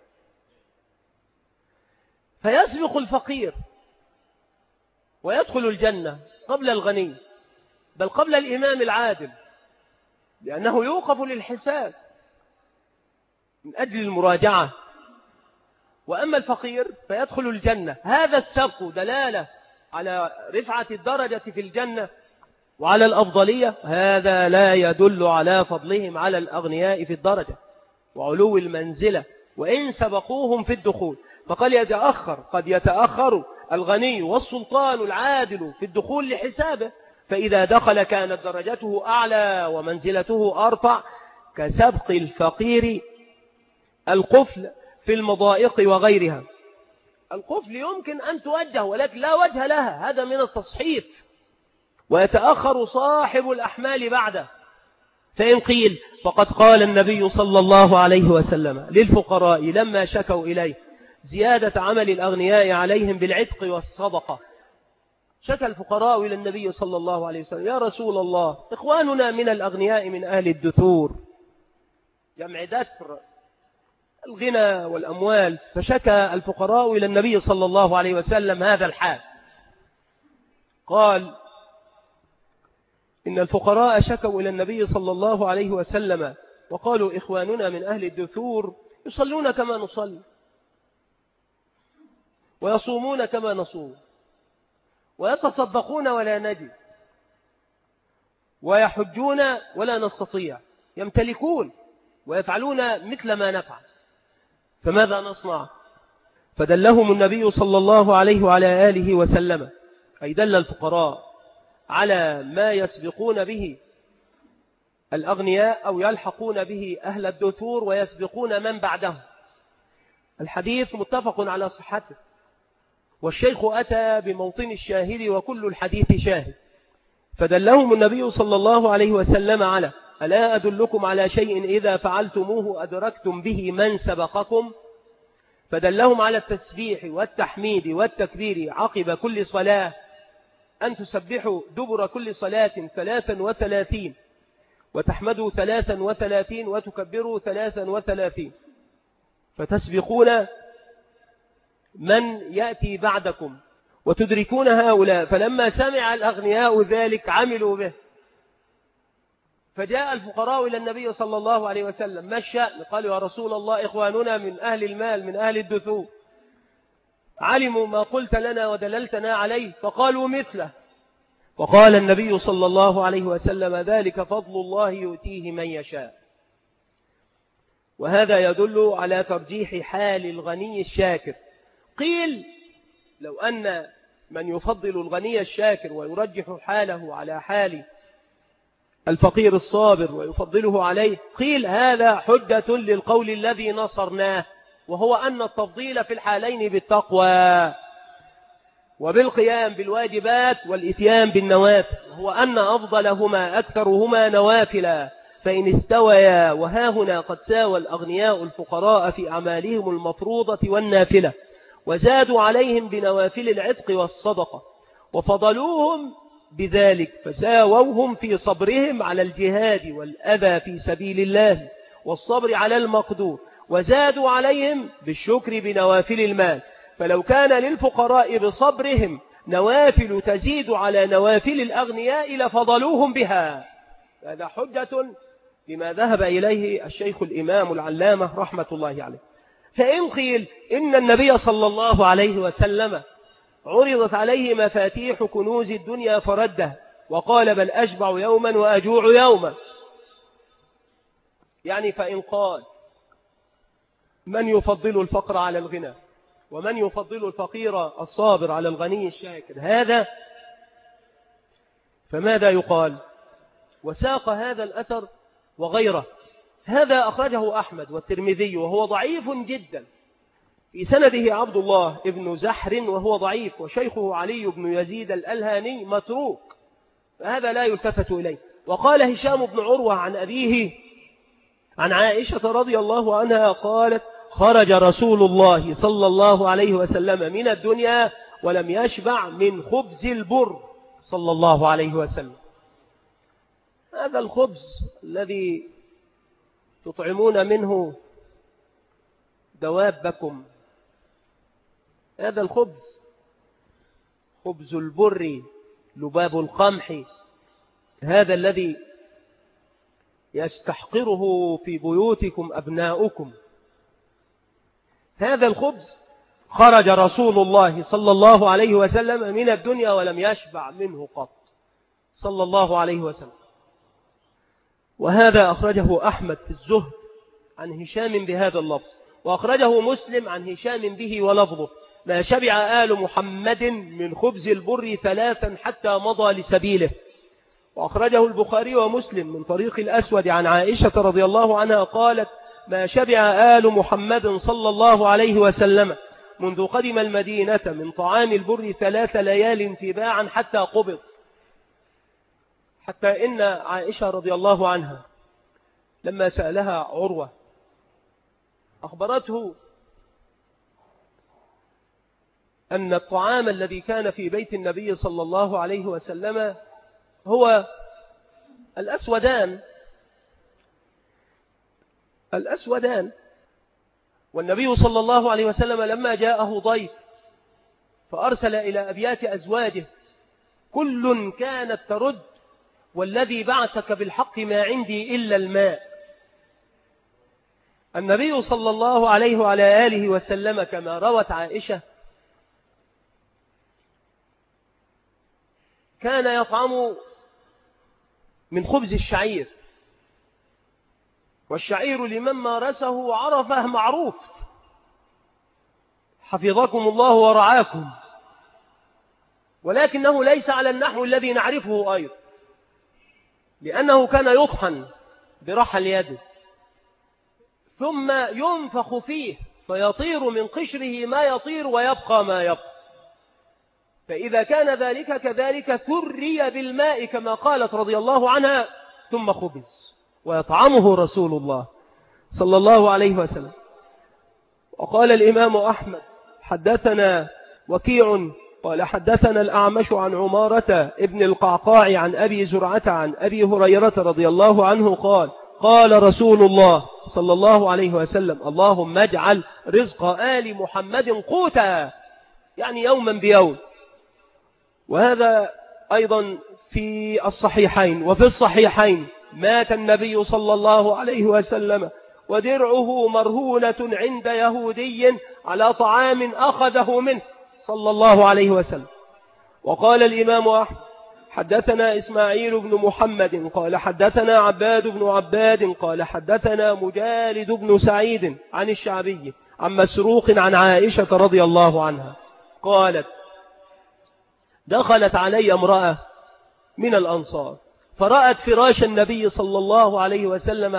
فيسبق الفقير ويدخل الجنة قبل الغني، بل قبل الإمام العادل، لأنه يوقف للحساب من أجل المراجعة. وأما الفقير فيدخل الجنة. هذا السبق دلالة على رفعة الدرجة في الجنة وعلى الأفضلية، هذا لا يدل على فضلهم على الأغنياء في الدرجة وعلو المنزلة وإن سبقوهم في الدخول. فقال: قد يتأخر الغني والسلطان العادل في الدخول لحسابه، فإذا دخل كانت درجته أعلى ومنزلته أرفع، كسبق الفقير القفل في المضائق وغيرها. القفل يمكن أن توجه ولكن لا وجه لها، هذا من التصحيف، ويتأخر صاحب الأحمال بعده. فإن قيل فقد قال النبي صلى الله عليه وسلم للفقراء لما شكوا إليه زيادة عمل الأغنياء عليهم بالعتق والصدقة. شكى الفقراء إلى النبي صلى الله عليه وسلم: يا رسول الله، إخواننا من الأغنياء من أهل الدثور، جمع دثر، الغنى والأموال. فشكى الفقراء إلى النبي صلى الله عليه وسلم هذا الحال. قال: إن الفقراء شكوا إلى النبي صلى الله عليه وسلم وقالوا: إخواننا من أهل الدثور يصلون كما نصلي، ويصومون كما نصوم، ويتصدقون ولا نجد، ويحجون ولا نستطيع، يمتلكون ويفعلون مثل ما نفعل، فماذا نصنع؟ فدلهم النبي صلى الله عليه وعلى آله وسلم، أي دل الفقراء على ما يسبقون به الأغنياء أو يلحقون به أهل الدثور ويسبقون من بعدهم. الحديث متفق على صحته، والشيخ أتى بموطن الشاهد وكل الحديث شاهد. فدلهم النبي صلى الله عليه وسلم على: ألا أدلكم على شيء إذا فعلتموه أدركتم به من سبقكم؟ فدلهم على التسبيح والتحميد والتكبير عقب كل صلاة، أن تسبحوا دبر كل صلاة 33 وتحمدوا 33 وتكبروا 33، فتسبقون من يأتي بعدكم وتدركون هؤلاء. فلما سمع الأغنياء ذلك عملوا به، فجاء الفقراء إلى النبي صلى الله عليه وسلم: ما الشأن؟ قالوا: يا رسول الله، إخواننا من أهل المال من أهل الدثور علموا ما قلت لنا ودللتنا عليه فقالوا مثله. وقال النبي صلى الله عليه وسلم: ذلك فضل الله يؤتيه من يشاء. وهذا يدل على ترجيح حال الغني الشاكر. قيل: لو أن من يفضل الغني الشاكر ويرجح حاله على حال الفقير الصابر ويفضله عليه، قيل هذا حجة للقول الذي نصرناه، وهو أن التفضيل في الحالين بالتقوى وبالقيام بالواجبات والإتيان بالنوافل، وهو أن أفضلهما أكثرهما نوافلا. فإن استويا وهاهنا قد ساوى الأغنياء الفقراء في أعمالهم المفروضة والنافلة، وزادوا عليهم بنوافل العتق والصدقة، وفضلوهم بذلك، فساووهم في صبرهم على الجهاد والأذى في سبيل الله والصبر على المقدور، وزادوا عليهم بالشكر بنوافل المال. فلو كان للفقراء بصبرهم نوافل تزيد على نوافل الأغنياء لفضلوهم بها. هذا حجة لما ذهب إليه الشيخ الإمام العلامة رحمة الله عليه. فإن قيل إن النبي صلى الله عليه وسلم عرضت عليه مفاتيح كنوز الدنيا فرده وقال: بل أشبع يوما وأجوع يوما. يعني فإن قال: من يفضل الفقر على الغنى، ومن يفضل الفقير الصابر على الغني الشاكر، هذا فماذا يقال؟ وساق هذا الأثر وغيره. هذا أخرجه أحمد والترمذي وهو ضعيف جدا، في سنده عبد الله ابن زحر وهو ضعيف، وشيخه علي بن يزيد الألهاني متروك، فهذا لا يلتفت إليه. وقال هشام بن عروة عن أبيه عن عائشة رضي الله عنها قالت: خرج رسول الله صلى الله عليه وسلم من الدنيا ولم يشبع من خبز البر صلى الله عليه وسلم. هذا الخبز الذي تطعمون منه دوابكم، هذا الخبز خبز البر لباب القمح، هذا الذي يستحقره في بيوتكم أبناؤكم، هذا الخبز خرج رسول الله صلى الله عليه وسلم من الدنيا ولم يشبع منه قط صلى الله عليه وسلم. وهذا أخرجه أحمد في الزهد عن هشام بهذا اللفظ، وأخرجه مسلم عن هشام به ولفظه: ما شبع آل محمد من خبز البر 3 حتى مضى لسبيله. وأخرجه البخاري ومسلم من طريق الأسود عن عائشة رضي الله عنها قالت: ما شبع آل محمد صلى الله عليه وسلم منذ قدم المدينة من طعام البر 3 ليال تباعا حتى قبض. حتى إن عائشة رضي الله عنها لما سألها عروة أخبرته أن الطعام الذي كان في بيت النبي صلى الله عليه وسلم هو الأسودان. والنبي صلى الله عليه وسلم لما جاءه ضيف فأرسل إلى أبيات أزواجه: كل كانت ترد والذي بعثك بالحق ما عندي إلا الماء. النبي صلى الله عليه وعلى آله وسلم كما روت عائشة كان يطعم من خبز الشعير، والشعير لمن مارسه عرفه معروف، حفظكم الله ورعاكم، ولكنه ليس على النحو الذي نعرفه أيضا، لأنه كان يطحن برحل يده ثم ينفخ فيه فيطير من قشره ما يطير ويبقى ما يبقى. فإذا كان ذلك كذلك ثري بالماء كما قالت رضي الله عنها ثم خبز ويطعمه رسول الله صلى الله عليه وسلم. وقال الإمام أحمد: حدثنا وكيع قال حدثنا الأعمش عن عمارة ابن القعقاع عن أبي زرعة عن أبي هريرة رضي الله عنه قال: قال رسول الله صلى الله عليه وسلم: اللهم اجعل رزق آل محمد قوتا، يعني يوما بيوم. وهذا أيضا في الصحيحين. وفي الصحيحين: مات النبي صلى الله عليه وسلم ودرعه مرهونة عند يهودي على طعام أخذه منه صلى الله عليه وسلم. وقال الإمام أحمد: حدثنا إسماعيل بن محمد قال حدثنا عباد بن عباد قال حدثنا مجالد بن سعيد عن الشعبي عن مسروق عن عائشة رضي الله عنها قالت: دخلت علي امرأة من الأنصار فرأت فراش النبي صلى الله عليه وسلم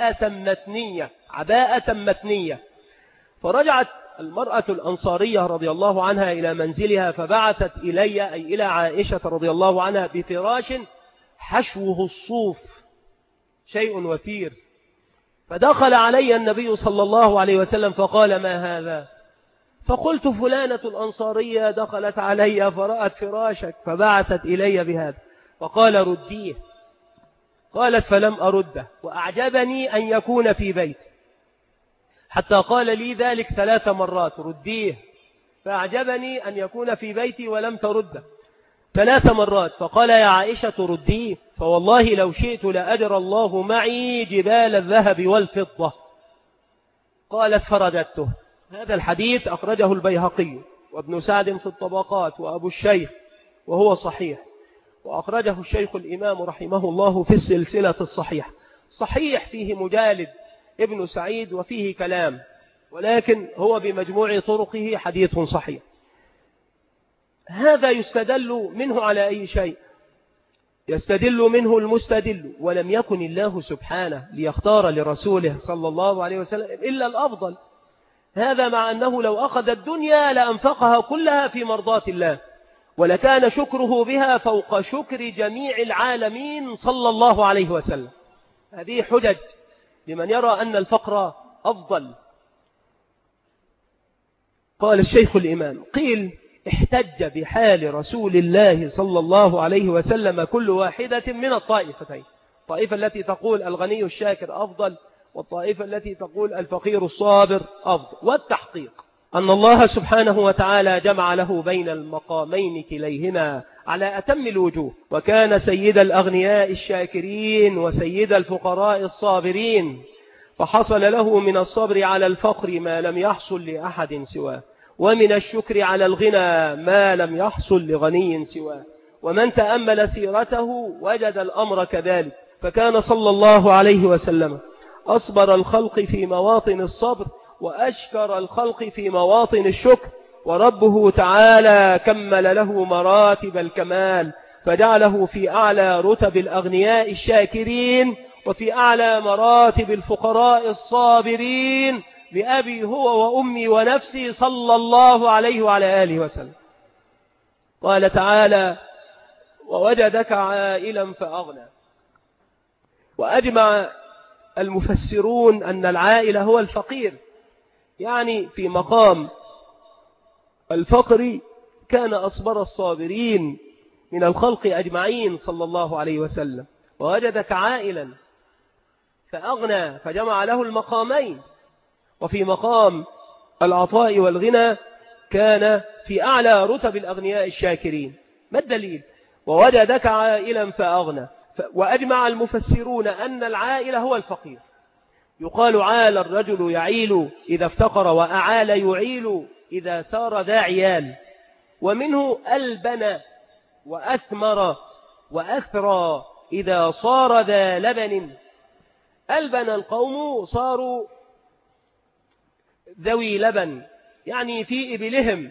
عباءة متنية، فرجعت المرأة الأنصارية رضي الله عنها إلى منزلها فبعثت إلي أي إلى عائشة رضي الله عنها بفراش حشوه الصوف شيء وثير. فدخل علي النبي صلى الله عليه وسلم فقال: ما هذا؟ فقلت: فلانة الأنصارية دخلت علي فرأت فراشك فبعثت إلي بهذا. فقال: رديه. قالت: فلم أرده، وأعجبني أن يكون في بيتي، حتى قال لي ذلك 3 مرات: رديه. فأعجبني أن يكون في بيتي ولم ترده 3 مرات. فقال: يا عائشة رديه، فوالله لو شئت لأجر الله معي جبال الذهب والفضة. قالت: فرددته. هذا الحديث أخرجه البيهقي وابن سعد في الطبقات وأبو الشيخ وهو صحيح، وأخرجه الشيخ الإمام رحمه الله في السلسلة الصحيح. صحيح فيه مجالد ابن سعيد وفيه كلام، ولكن هو بمجموع طرقه حديث صحيح. هذا يستدل منه على أي شيء؟ يستدل منه المستدل، ولم يكن الله سبحانه ليختار لرسوله صلى الله عليه وسلم إلا الأفضل. هذا مع أنه لو أخذ الدنيا لأنفقها كلها في مرضاة الله، ولكان شكره بها فوق شكر جميع العالمين صلى الله عليه وسلم. هذه حجج لمن يرى أن الفقر أفضل. قال الشيخ الإمام: قيل احتج بحال رسول الله صلى الله عليه وسلم كل واحدة من الطائفتين، الطائفة التي تقول الغني الشاكر أفضل، والطائفة التي تقول الفقير الصابر أفضل. والتحقيق أن الله سبحانه وتعالى جمع له بين المقامين كليهما على أتم الوجوه، وكان سيد الأغنياء الشاكرين وسيد الفقراء الصابرين، فحصل له من الصبر على الفقر ما لم يحصل لأحد سواه، ومن الشكر على الغنى ما لم يحصل لغني سواه. ومن تأمل سيرته وجد الأمر كذلك، فكان صلى الله عليه وسلم أصبر الخلق في مواطن الصبر، وأشكر الخلق في مواطن الشكر، وربه تعالى كمل له مراتب الكمال، فجعله في أعلى رتب الأغنياء الشاكرين، وفي أعلى مراتب الفقراء الصابرين، بأبي هو وأمي ونفسي صلى الله عليه وعلى آله وسلم. قال تعالى: ووجدك عائلا فأغنى. وأجمع المفسرون أن العائل هو الفقير، يعني في مقام الفقر كان أصبر الصابرين من الخلق أجمعين صلى الله عليه وسلم. ووجدك عائلا فأغنى، فجمع له المقامين. وفي مقام العطاء والغنى كان في أعلى رتب الأغنياء الشاكرين. ما الدليل؟ ووجدك عائلا فأغنى. وأجمع المفسرون أن العائل هو الفقير. يقال عال الرجل يعيل إذا افتقر، وأعال يعيل إذا سار ذا عيال. ومنه ألبن وأثمر وأثرى إذا صار ذا لبن. ألبن القوم صاروا ذوي لبن، يعني في إبلهم.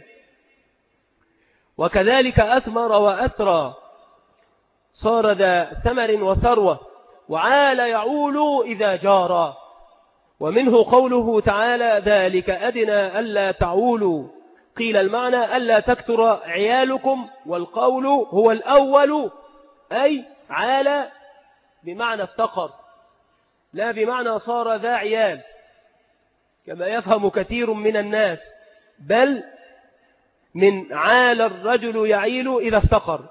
وكذلك أثمر وأثرى صار ذا ثمر وثروة. وعال يعول إذا جارا. ومنه قوله تعالى: ذلك أدنى ألا تعولوا. قيل المعنى ألا تكثر عيالكم، والقول هو الأول، أي عال بمعنى افتقر، لا بمعنى صار ذا عيال كما يفهم كثير من الناس، بل من عال الرجل يعيل إذا افتقر.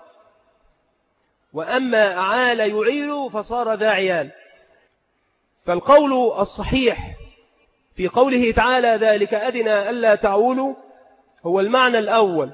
وأما عال يعيل فصار ذا عيال. فالقول الصحيح في قوله تعالى: ذلك أدنى ألا تعولوا، هو المعنى الأول،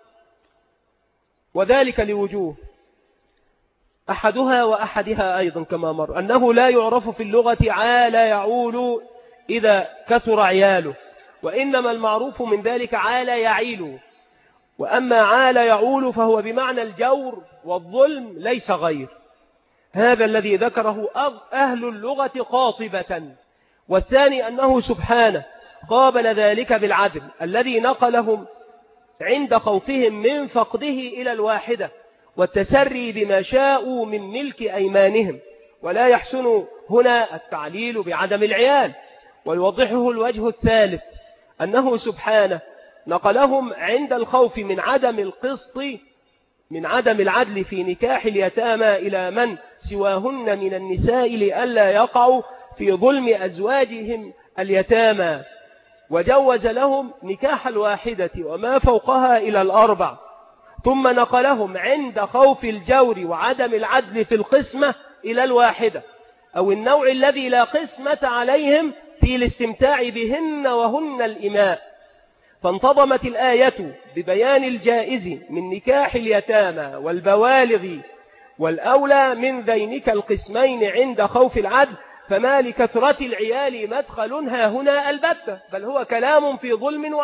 وذلك لوجوه. أحدها وأحدها أيضا كما مر أنه لا يعرف في اللغة عال يعول إذا كثر عياله، وإنما المعروف من ذلك عال يعيل. وأما عال يعول فهو بمعنى الجور والظلم ليس غير. هذا الذي ذكره أهل اللغة قاطبة. والثاني أنه سبحانه قابل ذلك بالعدل الذي نقلهم عند خوفهم من فقده إلى الواحدة، والتسري بما شاءوا من ملك أيمانهم. ولا يحسن هنا التعليل بعدم العيال. ويوضحه الوجه الثالث أنه سبحانه نقلهم عند الخوف من عدم القسط، من عدم العدل في نكاح اليتامى إلى من سواهن من النساء لئلا يقعوا في ظلم أزواجهم اليتامى، وجوز لهم نكاح الواحدة وما فوقها إلى الأربع. ثم نقلهم عند خوف الجور وعدم العدل في القسمة إلى الواحدة، أو النوع الذي لا قسمة عليهم في الاستمتاع بهن وهن الإماء. فانتظمت الآية ببيان الجائز من نكاح اليتامى والبوالغ، والأولى من ذينك القسمين عند خوف العدل، فما لكثرة العيال مدخل ها هنا البتة، بل هو كلام في ظلم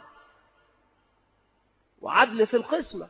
وعدل في القسمة.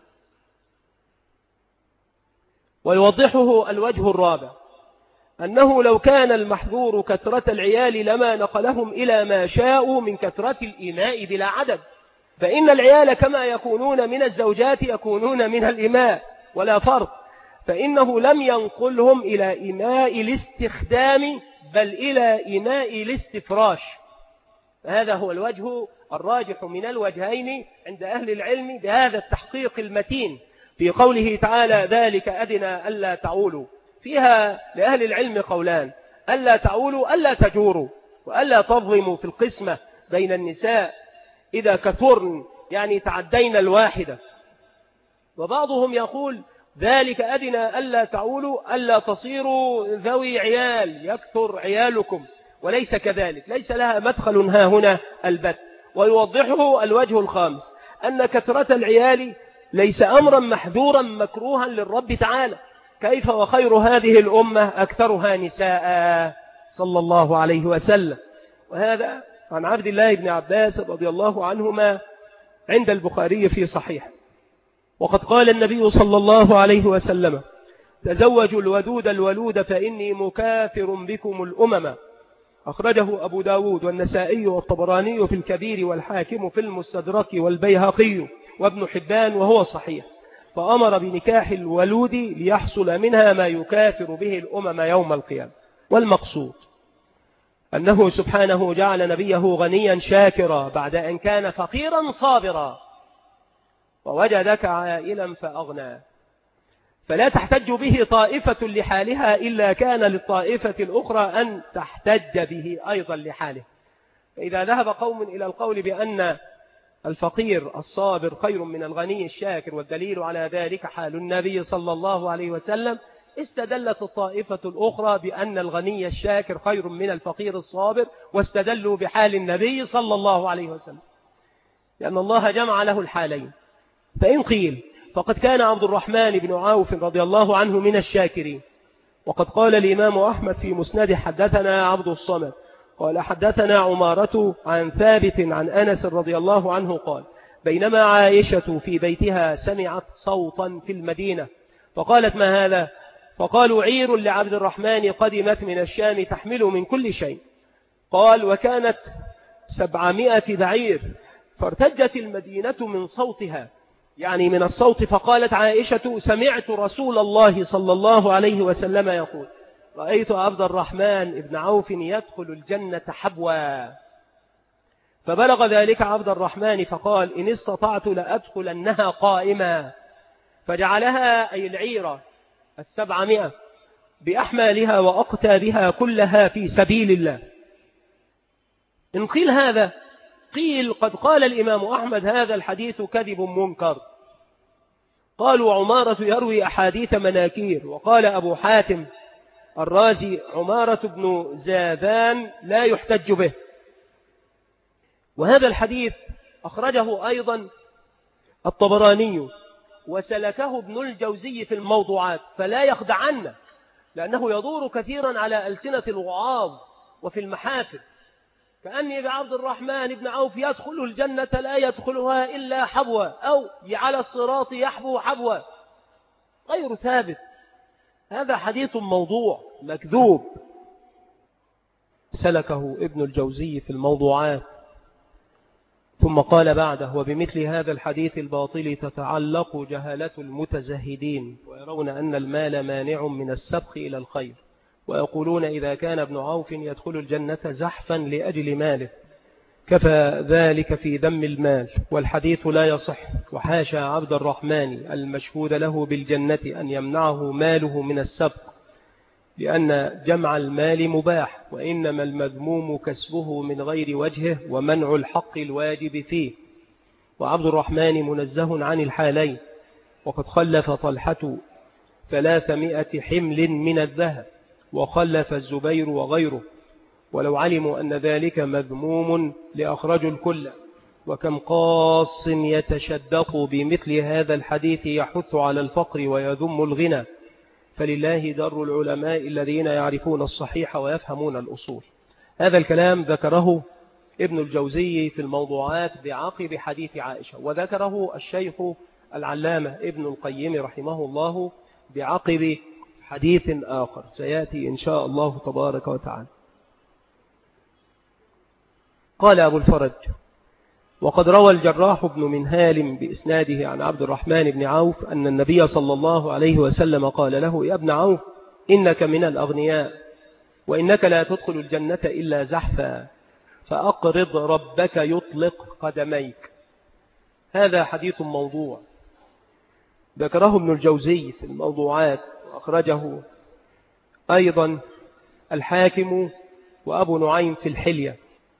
ويوضحه الوجه الرابع أنه لو كان المحذور كثرة العيال لما نقلهم إلى ما شاءوا من كثرة الإماء بلا عدد، فإن العيال كما يكونون من الزوجات يكونون من الإماء ولا فرق. فإنه لم ينقلهم إلى إناء الاستخدام بل إلى إناء الاستفراش. هذا هو الوجه الراجح من الوجهين عند أهل العلم بهذا التحقيق المتين في قوله تعالى ذلك أدنى ألا تعولوا. فيها لأهل العلم قولان: ألا تعولوا ألا تجوروا، وألا تظلموا في القسمة بين النساء إذا كثرن، يعني تعدين الواحدة. وبعضهم يقول ذلك أدنى ألا تعولوا ألا تصيروا ذوي عيال يكثر عيالكم، وليس كذلك، ليس لها مدخل ها هنا البت. ويوضحه الوجه الخامس أن كثرة العيال ليس أمرا محذورا مكروها للرب تعالى، كيف وخير هذه الأمة أكثرها نساء صلى الله عليه وسلم. وهذا عن عبد الله بن عباس رضي الله عنهما عند البخاري في صحيح. وقد قال النبي صلى الله عليه وسلم تزوجوا الودود الولود فإني مكاثر بكم الأمم. أخرجه أبو داود والنسائي والطبراني في الكبير والحاكم في المستدرك والبيهقي وابن حبان وهو صحيح. فأمر بنكاح الولود ليحصل منها ما يكاثر به الأمم يوم القيامة. والمقصود أنه سبحانه جعل نبيه غنيا شاكرا بعد أن كان فقيرا صابرا، ووجدك عائلا فأغنى. فلا تحتج به طائفة لحالها إلا كان للطائفة الأخرى أن تحتج به أيضا لحاله. فإذا ذهب قوم إلى القول بأن الفقير الصابر خير من الغني الشاكر، والدليل على ذلك حال النبي صلى الله عليه وسلم، استدلت الطائفة الأخرى بأن الغني الشاكر خير من الفقير الصابر، واستدلوا بحال النبي صلى الله عليه وسلم، لأن الله جمع له الحالين. فإن قيل فقد كان عبد الرحمن بن عوف رضي الله عنه من الشاكرين. وقد قال الإمام أحمد في مسند حدثنا عبد الصمد قال حدثنا عمارة عن ثابت عن أنس رضي الله عنه قال بينما عائشة في بيتها سمعت صوتا في المدينة فقالت ما هذا؟ فقالوا عير لعبد الرحمن قدمت من الشام تحمل من كل شيء. قال وكانت 700 بعير، فارتجت المدينة من صوتها، يعني من الصوت. فقالت عائشة سمعت رسول الله صلى الله عليه وسلم يقول رأيت عبد الرحمن بن عوف يدخل الجنة حبوا. فبلغ ذلك عبد الرحمن فقال إن استطعت لأدخلنها قائما، فجعلها أي العيرة 700 بأحمالها وأقتابها كلها في سبيل الله. إن قيل هذا قيل قد قال الإمام أحمد هذا الحديث كذب منكر. قالوا عمارة يروي أحاديث مناكير. وقال أبو حاتم الرازي عمارة بن زاذان لا يحتج به. وهذا الحديث أخرجه أيضا الطبراني وسلكه ابن الجوزي في الموضوعات، فلا يخدعنا، لأنه يدور كثيرا على ألسنة الوعاظ وفي المحافل، كأني بعبد الرحمن بن عوف يدخل الجنة لا يدخلها إلا حبوا، أو على الصراط يحبو حبوا، غير ثابت. هذا حديث موضوع مكذوب سلكه ابن الجوزي في الموضوعات. ثم قال بعده وبمثل هذا الحديث الباطل تتعلق جهالة المتزهدين، ويرون أن المال مانع من السبق إلى الخير، ويقولون إذا كان ابن عوف يدخل الجنة زحفا لأجل ماله كفى ذلك في ذم المال، والحديث لا يصح. وحاشا عبد الرحمن المشهود له بالجنة أن يمنعه ماله من السبق، لأن جمع المال مباح، وإنما المذموم كسبه من غير وجهه ومنع الحق الواجب فيه. وعبد الرحمن منزه عن الحالين. وقد خلف طلحة 300 حمل من الذهب، وخلف الزبير وغيره، ولو علموا أن ذلك مذموم لأخرجوا الكل. وكم قاص يتشدق بمثل هذا الحديث يحث على الفقر ويذم الغنى، فلله در العلماء الذين يعرفون الصحيح ويفهمون الأصول. هذا الكلام ذكره ابن الجوزي في الموضوعات بعقب حديث عائشة، وذكره الشيخ العلامة ابن القيم رحمه الله بعقب حديث آخر سيأتي إن شاء الله تبارك وتعالى. قال أبو الفرج وقد روى الجراح بن منهال بإسناده عن عبد الرحمن بن عوف أن النبي صلى الله عليه وسلم قال له: يا ابن عوف، إنك من الأغنياء، وإنك لا تدخل الجنة إلا زحفا، فأقرض ربك يطلق قدميك. هذا حديث موضوع ذكره ابن الجوزي في الموضوعات، وأخرجه أيضا الحاكم وأبو نعيم في الحلية.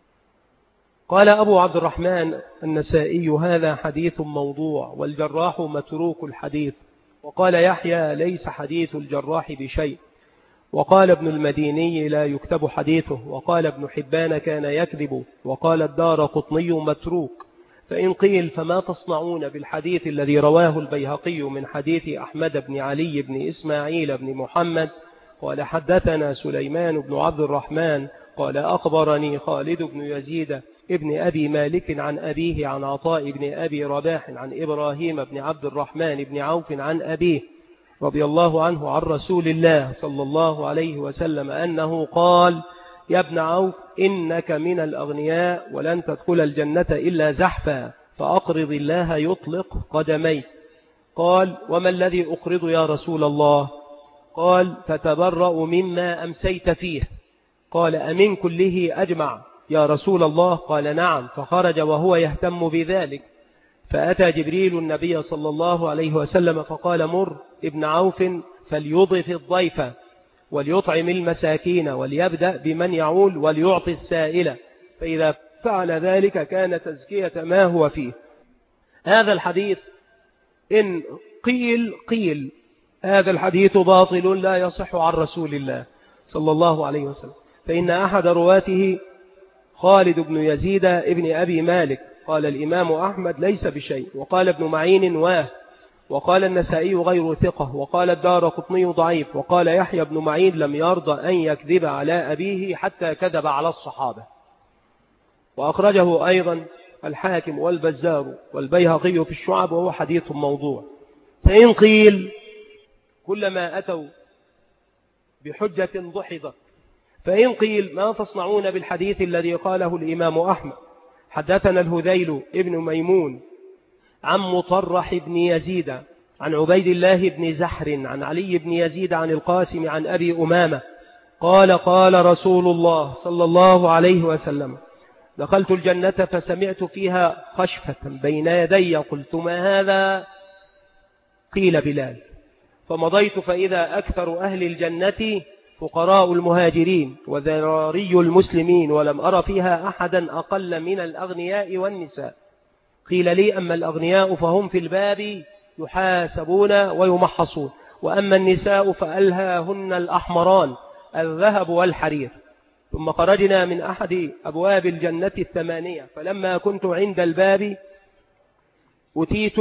قال أبو عبد الرحمن النسائي: هذا حديث موضوع، والجراح متروك الحديث. وقال يحيى: ليس حديث الجراح بشيء. وقال ابن المديني: لا يكتب حديثه. وقال ابن حبان: كان يكذب. وقال الدارقطني: متروك. فإن قيل: فما تصنعون بالحديث الذي رواه البيهقي من حديث أحمد بن علي بن إسماعيل بن محمد قال: حدثنا سليمان بن عبد الرحمن قال: أخبرني خالد بن يزيد ابن أبي مالك عن أبيه عن عطاء بن أبي رباح عن إبراهيم بن عبد الرحمن بن عوف عن أبيه رضي الله عنه عن رسول الله صلى الله عليه وسلم أنه قال: يا ابن عوف، إنك من الأغنياء، ولن تدخل الجنة إلا زحفا، فأقرض الله يطلق قدمي. قال: وما الذي أقرض يا رسول الله؟ قال: تتبرأ مما أمسيت فيه. قال: أمن كله أجمع يا رسول الله؟ قال: نعم. فخرج وهو يهتم بذلك، فأتى جبريل النبي صلى الله عليه وسلم فقال: مر ابن عوف فليضف الضيف وليطعم المساكين وليبدأ بمن يعول وليعطي السائل، فإذا فعل ذلك كان تزكية ما هو فيه. هذا الحديث إن قيل هذا الحديث باطل لا يصح عن رسول الله صلى الله عليه وسلم، فإن أحد رواته خالد بن يزيد ابن أبي مالك. قال الإمام أحمد: ليس بشيء. وقال ابن معين: وقال النسائي غير ثقة. وقال الدارقطني ضعيف. وقال يحيى بن معين: لم يرضى أن يكذب على أبيه حتى كذب على الصحابة. وأخرجه أيضا الحاكم والبزار والبيهقي في الشعب، وهو حديث موضوع. فإن قيل: كلما أتوا بحجة ضحضت. فإن قيل: ما تصنعون بالحديث الذي قاله الإمام أحمد؟ حدثنا الهذيل ابن ميمون عن مطرح بن يزيد عن عبيد الله بن زحر عن علي بن يزيد عن القاسم عن أبي أمامة قال: قال رسول الله صلى الله عليه وسلم: دخلت الجنة فسمعت فيها خشفة بين يدي، قلت: ما هذا؟ قيل: بلال. فمضيت فإذا أكثر أهل الجنة فقراء المهاجرين وذراري المسلمين، ولم أر فيها أحدا أقل من الأغنياء والنساء. قيل لي: أما الأغنياء فهم في الباب يحاسبون ويمحصون، وأما النساء فألهاهن الأحمران الذهب والحرير. ثم خرجنا من أحد أبواب الجنة 8، فلما كنت عند الباب أتيت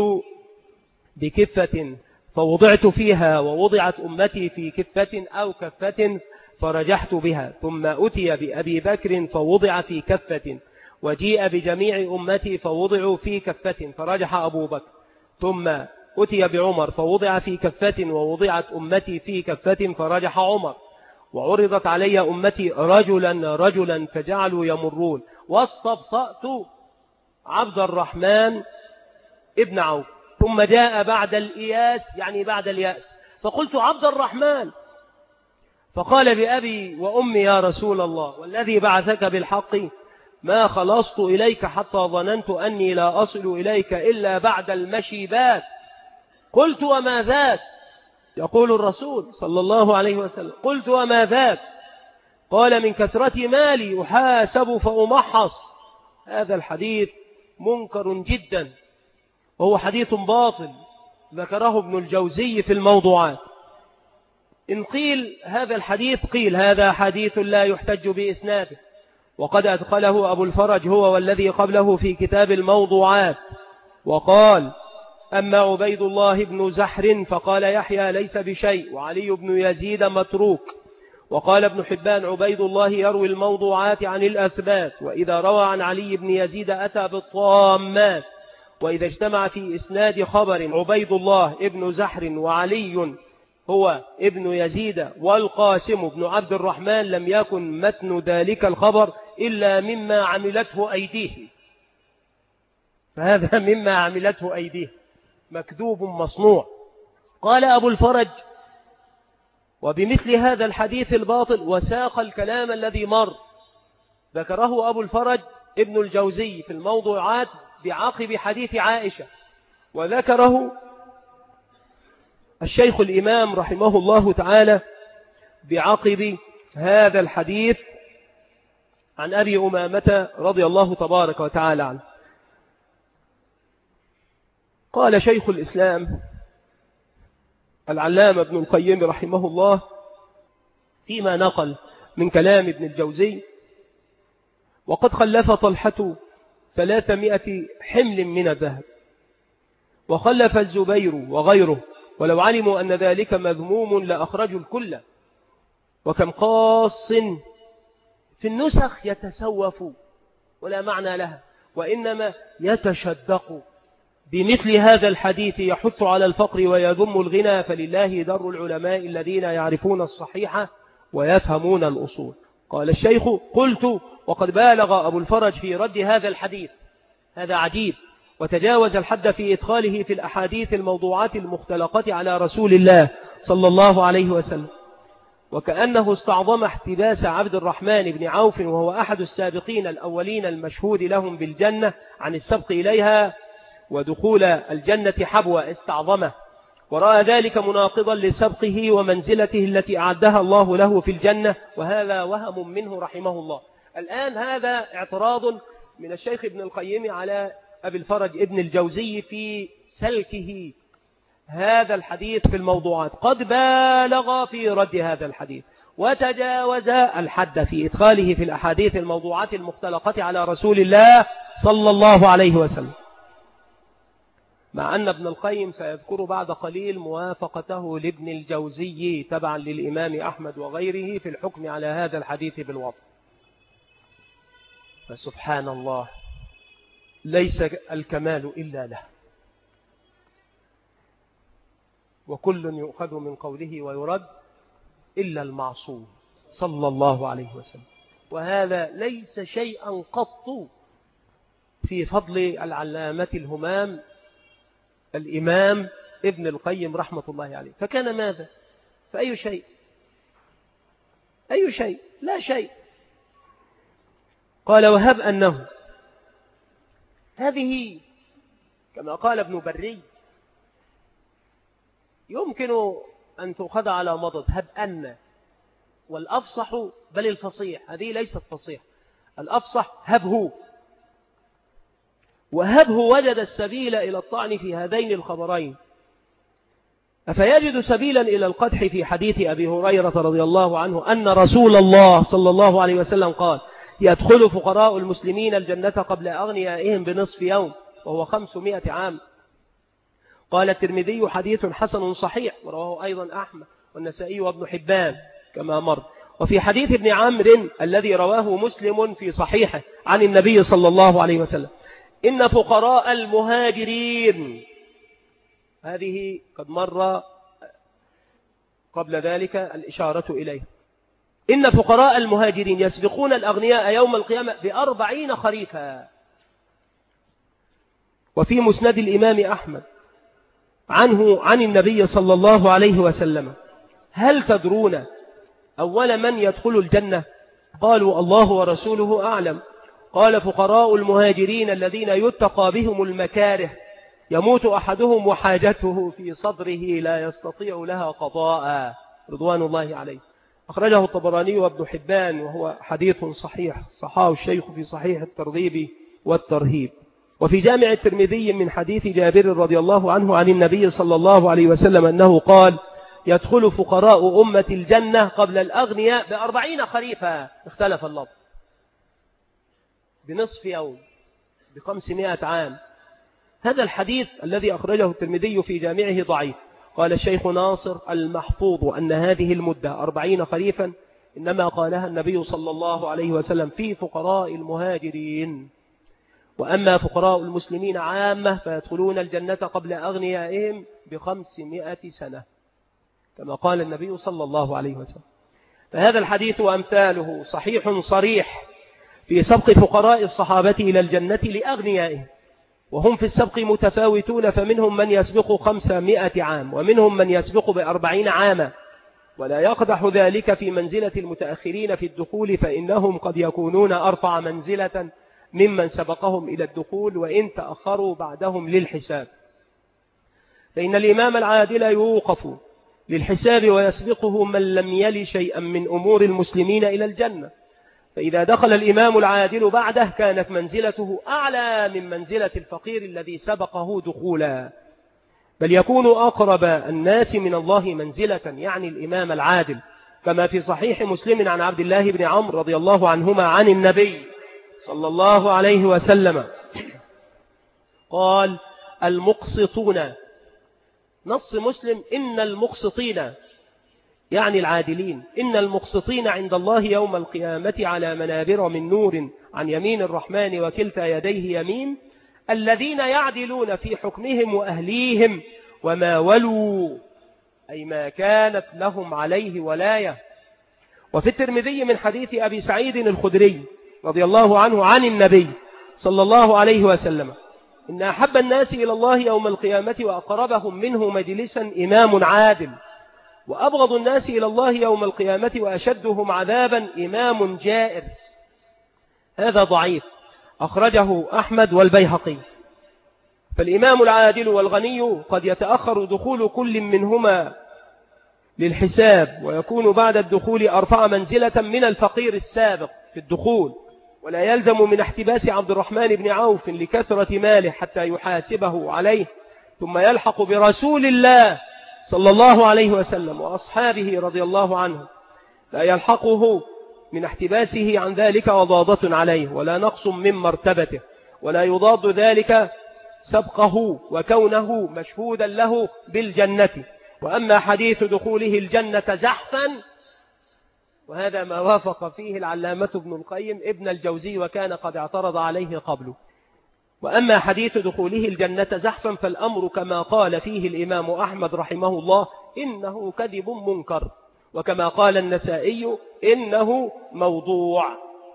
بكفة فوضعت فيها، ووضعت أمتي في كفة أو كفة فرجحت بها. ثم أتي بأبي بكر فوضع في كفة، وجيء بجميع أمتي فوضعوا في كفة فرجح أبو بكر. ثم أتي بعمر فوضع في كفة، ووضعت أمتي في كفة فرجح عمر. وعرضت علي أمتي رجلا رجلا فجعلوا يمرون، واستبطأت عبد الرحمن ابن عوف. ثم جاء بعد الإياس، يعني بعد اليأس، فقلت: عبد الرحمن. فقال: بأبي وأمي يا رسول الله، والذي بعثك بالحق ما خلصت إليك حتى ظننت أني لا أصل إليك إلا بعد المشيبات. قلت: وما ذاك؟ يقول الرسول صلى الله عليه وسلم: قلت: وما ذاك؟ قال: من كثرة مالي أحاسب فأمحص. هذا الحديث منكر جدا، وهو حديث باطل ذكره ابن الجوزي في الموضوعات. إن قيل هذا الحديث، قيل هذا حديث لا يحتج بإسناده، وقد أدخله أبو الفرج هو والذي قبله في كتاب الموضوعات. وقال: أما عبيد الله بن زحر فقال يحيى: ليس بشيء، وعلي بن يزيد متروك. وقال ابن حبان: عبيد الله يروي الموضوعات عن الأثبات، وإذا روى عن علي بن يزيد أتى بالطامات. وإذا اجتمع في إسناد خبر عبيد الله ابن زحر وعلي هو ابن يزيد والقاسم بن عبد الرحمن لم يكن متن ذلك الخبر إلا مما عملته أيديه. فهذا مما عملته أيديه، مكذوب مصنوع. قال أبو الفرج: وبمثل هذا الحديث الباطل، وساق الكلام الذي مر ذكره أبو الفرج ابن الجوزي في الموضوعات بعقب حديث عائشة، وذكره الشيخ الإمام رحمه الله تعالى بعقب هذا الحديث عن أبي أمامة رضي الله تبارك وتعالى عنه. قال شيخ الإسلام العلامة ابن القيم رحمه الله فيما نقل من كلام ابن الجوزي: وقد خلف طلحة 300 حمل من الذهب، وخلف الزبير وغيره، ولو علموا أن ذلك مذموم لأخرجوا الكل. وكم قاص في النسخ يتسوف ولا معنى لها، وإنما يتشدق بمثل هذا الحديث، يحث على الفقر ويذم الغنى، فلله در العلماء الذين يعرفون الصحيح ويفهمون الأصول. قال الشيخ: قلت: وقد بالغ أبو الفرج في رد هذا الحديث، هذا عجيب، وتجاوز الحد في إدخاله في الأحاديث الموضوعات المختلقة على رسول الله صلى الله عليه وسلم، وكأنه استعظم احتباس عبد الرحمن بن عوف، وهو أحد السابقين الأولين المشهود لهم بالجنة عن السبق إليها ودخول الجنة حبوة، استعظمه، ورأى ذلك مناقضا لسبقه ومنزلته التي أعدها الله له في الجنة، وهذا وهم منه رحمه الله. الآن هذا اعتراض من الشيخ ابن القيم على أبي الفرج ابن الجوزي في سلكه هذا الحديث في الموضوعات، قد بالغ في رد هذا الحديث وتجاوز الحد في إدخاله في الأحاديث الموضوعات المختلقة على رسول الله صلى الله عليه وسلم، مع أن ابن القيم سيذكر بعد قليل موافقته لابن الجوزي تبعا للإمام أحمد وغيره في الحكم على هذا الحديث بالوضع. فسبحان الله، ليس الكمال إلا له، وكل يؤخذ من قوله ويرد إلا المعصوم صلى الله عليه وسلم. وهذا ليس شيئا قط في فضل العلامة الهمام الإمام ابن القيم رحمة الله عليه. فكان ماذا؟ فأي شيء؟ أي شيء؟ لا شيء. قال: وهب أنه هذه كما قال ابن بري يمكن أن تؤخذ على مضض، هب أن، والأفصح بل الفصيح، هذه ليست فصيح، الأفصح هبه، وهبه وجد السبيل إلى الطعن في هذين الخبرين، أفيجد سبيلا إلى القدح في حديث أبي هريرة رضي الله عنه أن رسول الله صلى الله عليه وسلم قال: يدخل فقراء المسلمين الجنة قبل أغنيائهم بنصف يوم، وهو 500 عام. قال الترمذي: حديث حسن صحيح، ورواه أيضا أحمد والنسائي وابن حبان كما مر. وفي حديث ابن عمرو الذي رواه مسلم في صحيحه عن النبي صلى الله عليه وسلم: إن فقراء المهاجرين، هذه قد مر قبل ذلك الإشارة إليه، إن فقراء المهاجرين يسبقون الأغنياء يوم القيامة ب40 خريفا. وفي مسند الإمام أحمد عنه عن النبي صلى الله عليه وسلم: هل تدرون أول من يدخل الجنة؟ قالوا: الله ورسوله أعلم. قال: فقراء المهاجرين الذين يتقى بهم المكاره، يموت أحدهم وحاجته في صدره لا يستطيع لها قضاء، رضوان الله عليه. أخرجه الطبراني وابن حبان، وهو حديث صحيح، صححه الشيخ في صحيح الترغيب والترهيب. وفي جامع الترمذي من حديث جابر رضي الله عنه عن النبي صلى الله عليه وسلم أنه قال: يدخل فقراء أمة الجنة قبل الأغنياء ب40 خريفا، اختلف اللفظ، بنصف يوم، ب500 عام. هذا الحديث الذي أخرجه الترمذي في جامعه ضعيف. قال الشيخ ناصر: المحفوظ أن هذه المدة 40 خريفا إنما قالها النبي صلى الله عليه وسلم في فقراء المهاجرين، وأما فقراء المسلمين عامة فيدخلون الجنة قبل أغنيائهم ب500 سنة، كما قال النبي صلى الله عليه وسلم. فهذا الحديث وأمثاله صحيح صريح في سبق فقراء الصحابة إلى الجنة لأغنيائهم، وهم في السبق متفاوتون، فمنهم من يسبق 500 عام ومنهم من يسبق ب40 عاما، ولا يقدح ذلك في منزلة المتأخرين في الدخول، فإنهم قد يكونون أرفع منزلة ممن سبقهم إلى الدخول وإن تأخروا بعدهم للحساب. فإن الإمام العادل يوقف للحساب ويسبقه من لم يل شيئا من أمور المسلمين إلى الجنة، فإذا دخل الإمام العادل بعده كانت منزلته أعلى من منزلة الفقير الذي سبقه دخولا، بل يكون أقرب الناس من الله منزلة، يعني الإمام العادل، كما في صحيح مسلم عن عبد الله بن عمرو رضي الله عنهما عن النبي صلى الله عليه وسلم قال: المقسطون، نص مسلم: إن المقسطين، يعني العادلين، إن المقسطين عند الله يوم القيامة على منابر من نور عن يمين الرحمن وكلتا يديه يمين، الذين يعدلون في حكمهم وأهليهم وما ولوا، أي ما كانت لهم عليه ولاية. وفي الترمذي من حديث أبي سعيد الخدري رضي الله عنه عن النبي صلى الله عليه وسلم: إن أحب الناس إلى الله يوم القيامة وأقربهم منه مجلسا إمام عادل، وأبغض الناس إلى الله يوم القيامة وأشدهم عذابا إمام جائر. هذا ضعيف، أخرجه أحمد والبيهقي. فالإمام العادل والغني قد يتأخر دخول كل منهما للحساب، ويكون بعد الدخول أرفع منزلة من الفقير السابق في الدخول، ولا يلزم من احتباس عبد الرحمن بن عوف لكثرة ماله حتى يحاسبه عليه ثم يلحق برسول الله صلى الله عليه وسلم وأصحابه رضي الله عنه، لا يلحقه من احتباسه عن ذلك وضاضة عليه ولا نقص من مرتبته، ولا يضاد ذلك سبقه وكونه مشهودا له بالجنة. وأما حديث دخوله الجنة زحفا، وهذا ما وافق فيه العلامة ابن القيم ابن الجوزي وكان قد اعترض عليه قبله، وأما حديث دخوله الجنة زحفا فالأمر كما قال فيه الإمام أحمد رحمه الله: إنه كذب منكر، وكما قال النسائي: إنه موضوع.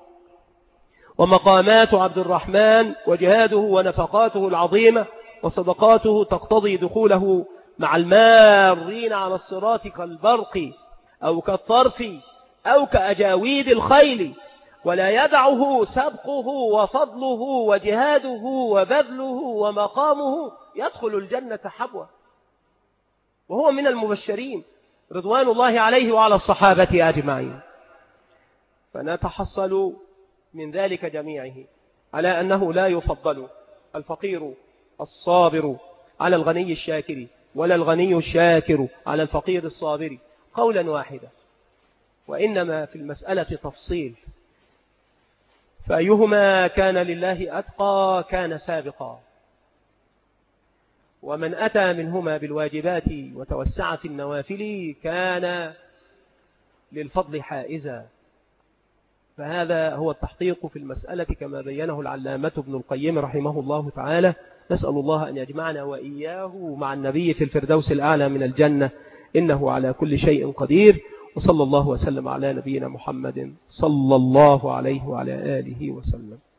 ومقامات عبد الرحمن وجهاده ونفقاته العظيمة وصدقاته تقتضي دخوله مع المارين على الصراط كالبرق أو كالطرف أو كأجاويد الخيل، ولا يدعه سبقه وفضله وجهاده وبذله ومقامه يدخل الجنة حبوة، وهو من المبشرين رضوان الله عليه وعلى الصحابة أجمعين. فنتحصل من ذلك جميعه على أنه لا يفضل الفقير الصابر على الغني الشاكر، ولا الغني الشاكر على الفقير الصابر، قولا واحدا، وإنما في المسألة تفصيل، فأيهما كان لله أتقى كان سابقا، ومن أتى منهما بالواجبات وتوسع في النوافل كان للفضل حائزا. فهذا هو التحقيق في المسألة كما بينه العلامة ابن القيم رحمه الله تعالى. نسأل الله أن يجمعنا وإياه مع النبي في الفردوس الأعلى من الجنة، إنه على كل شيء قدير. وصلى الله وسلم على نبينا محمد صلى الله عليه وعلى آله وسلم.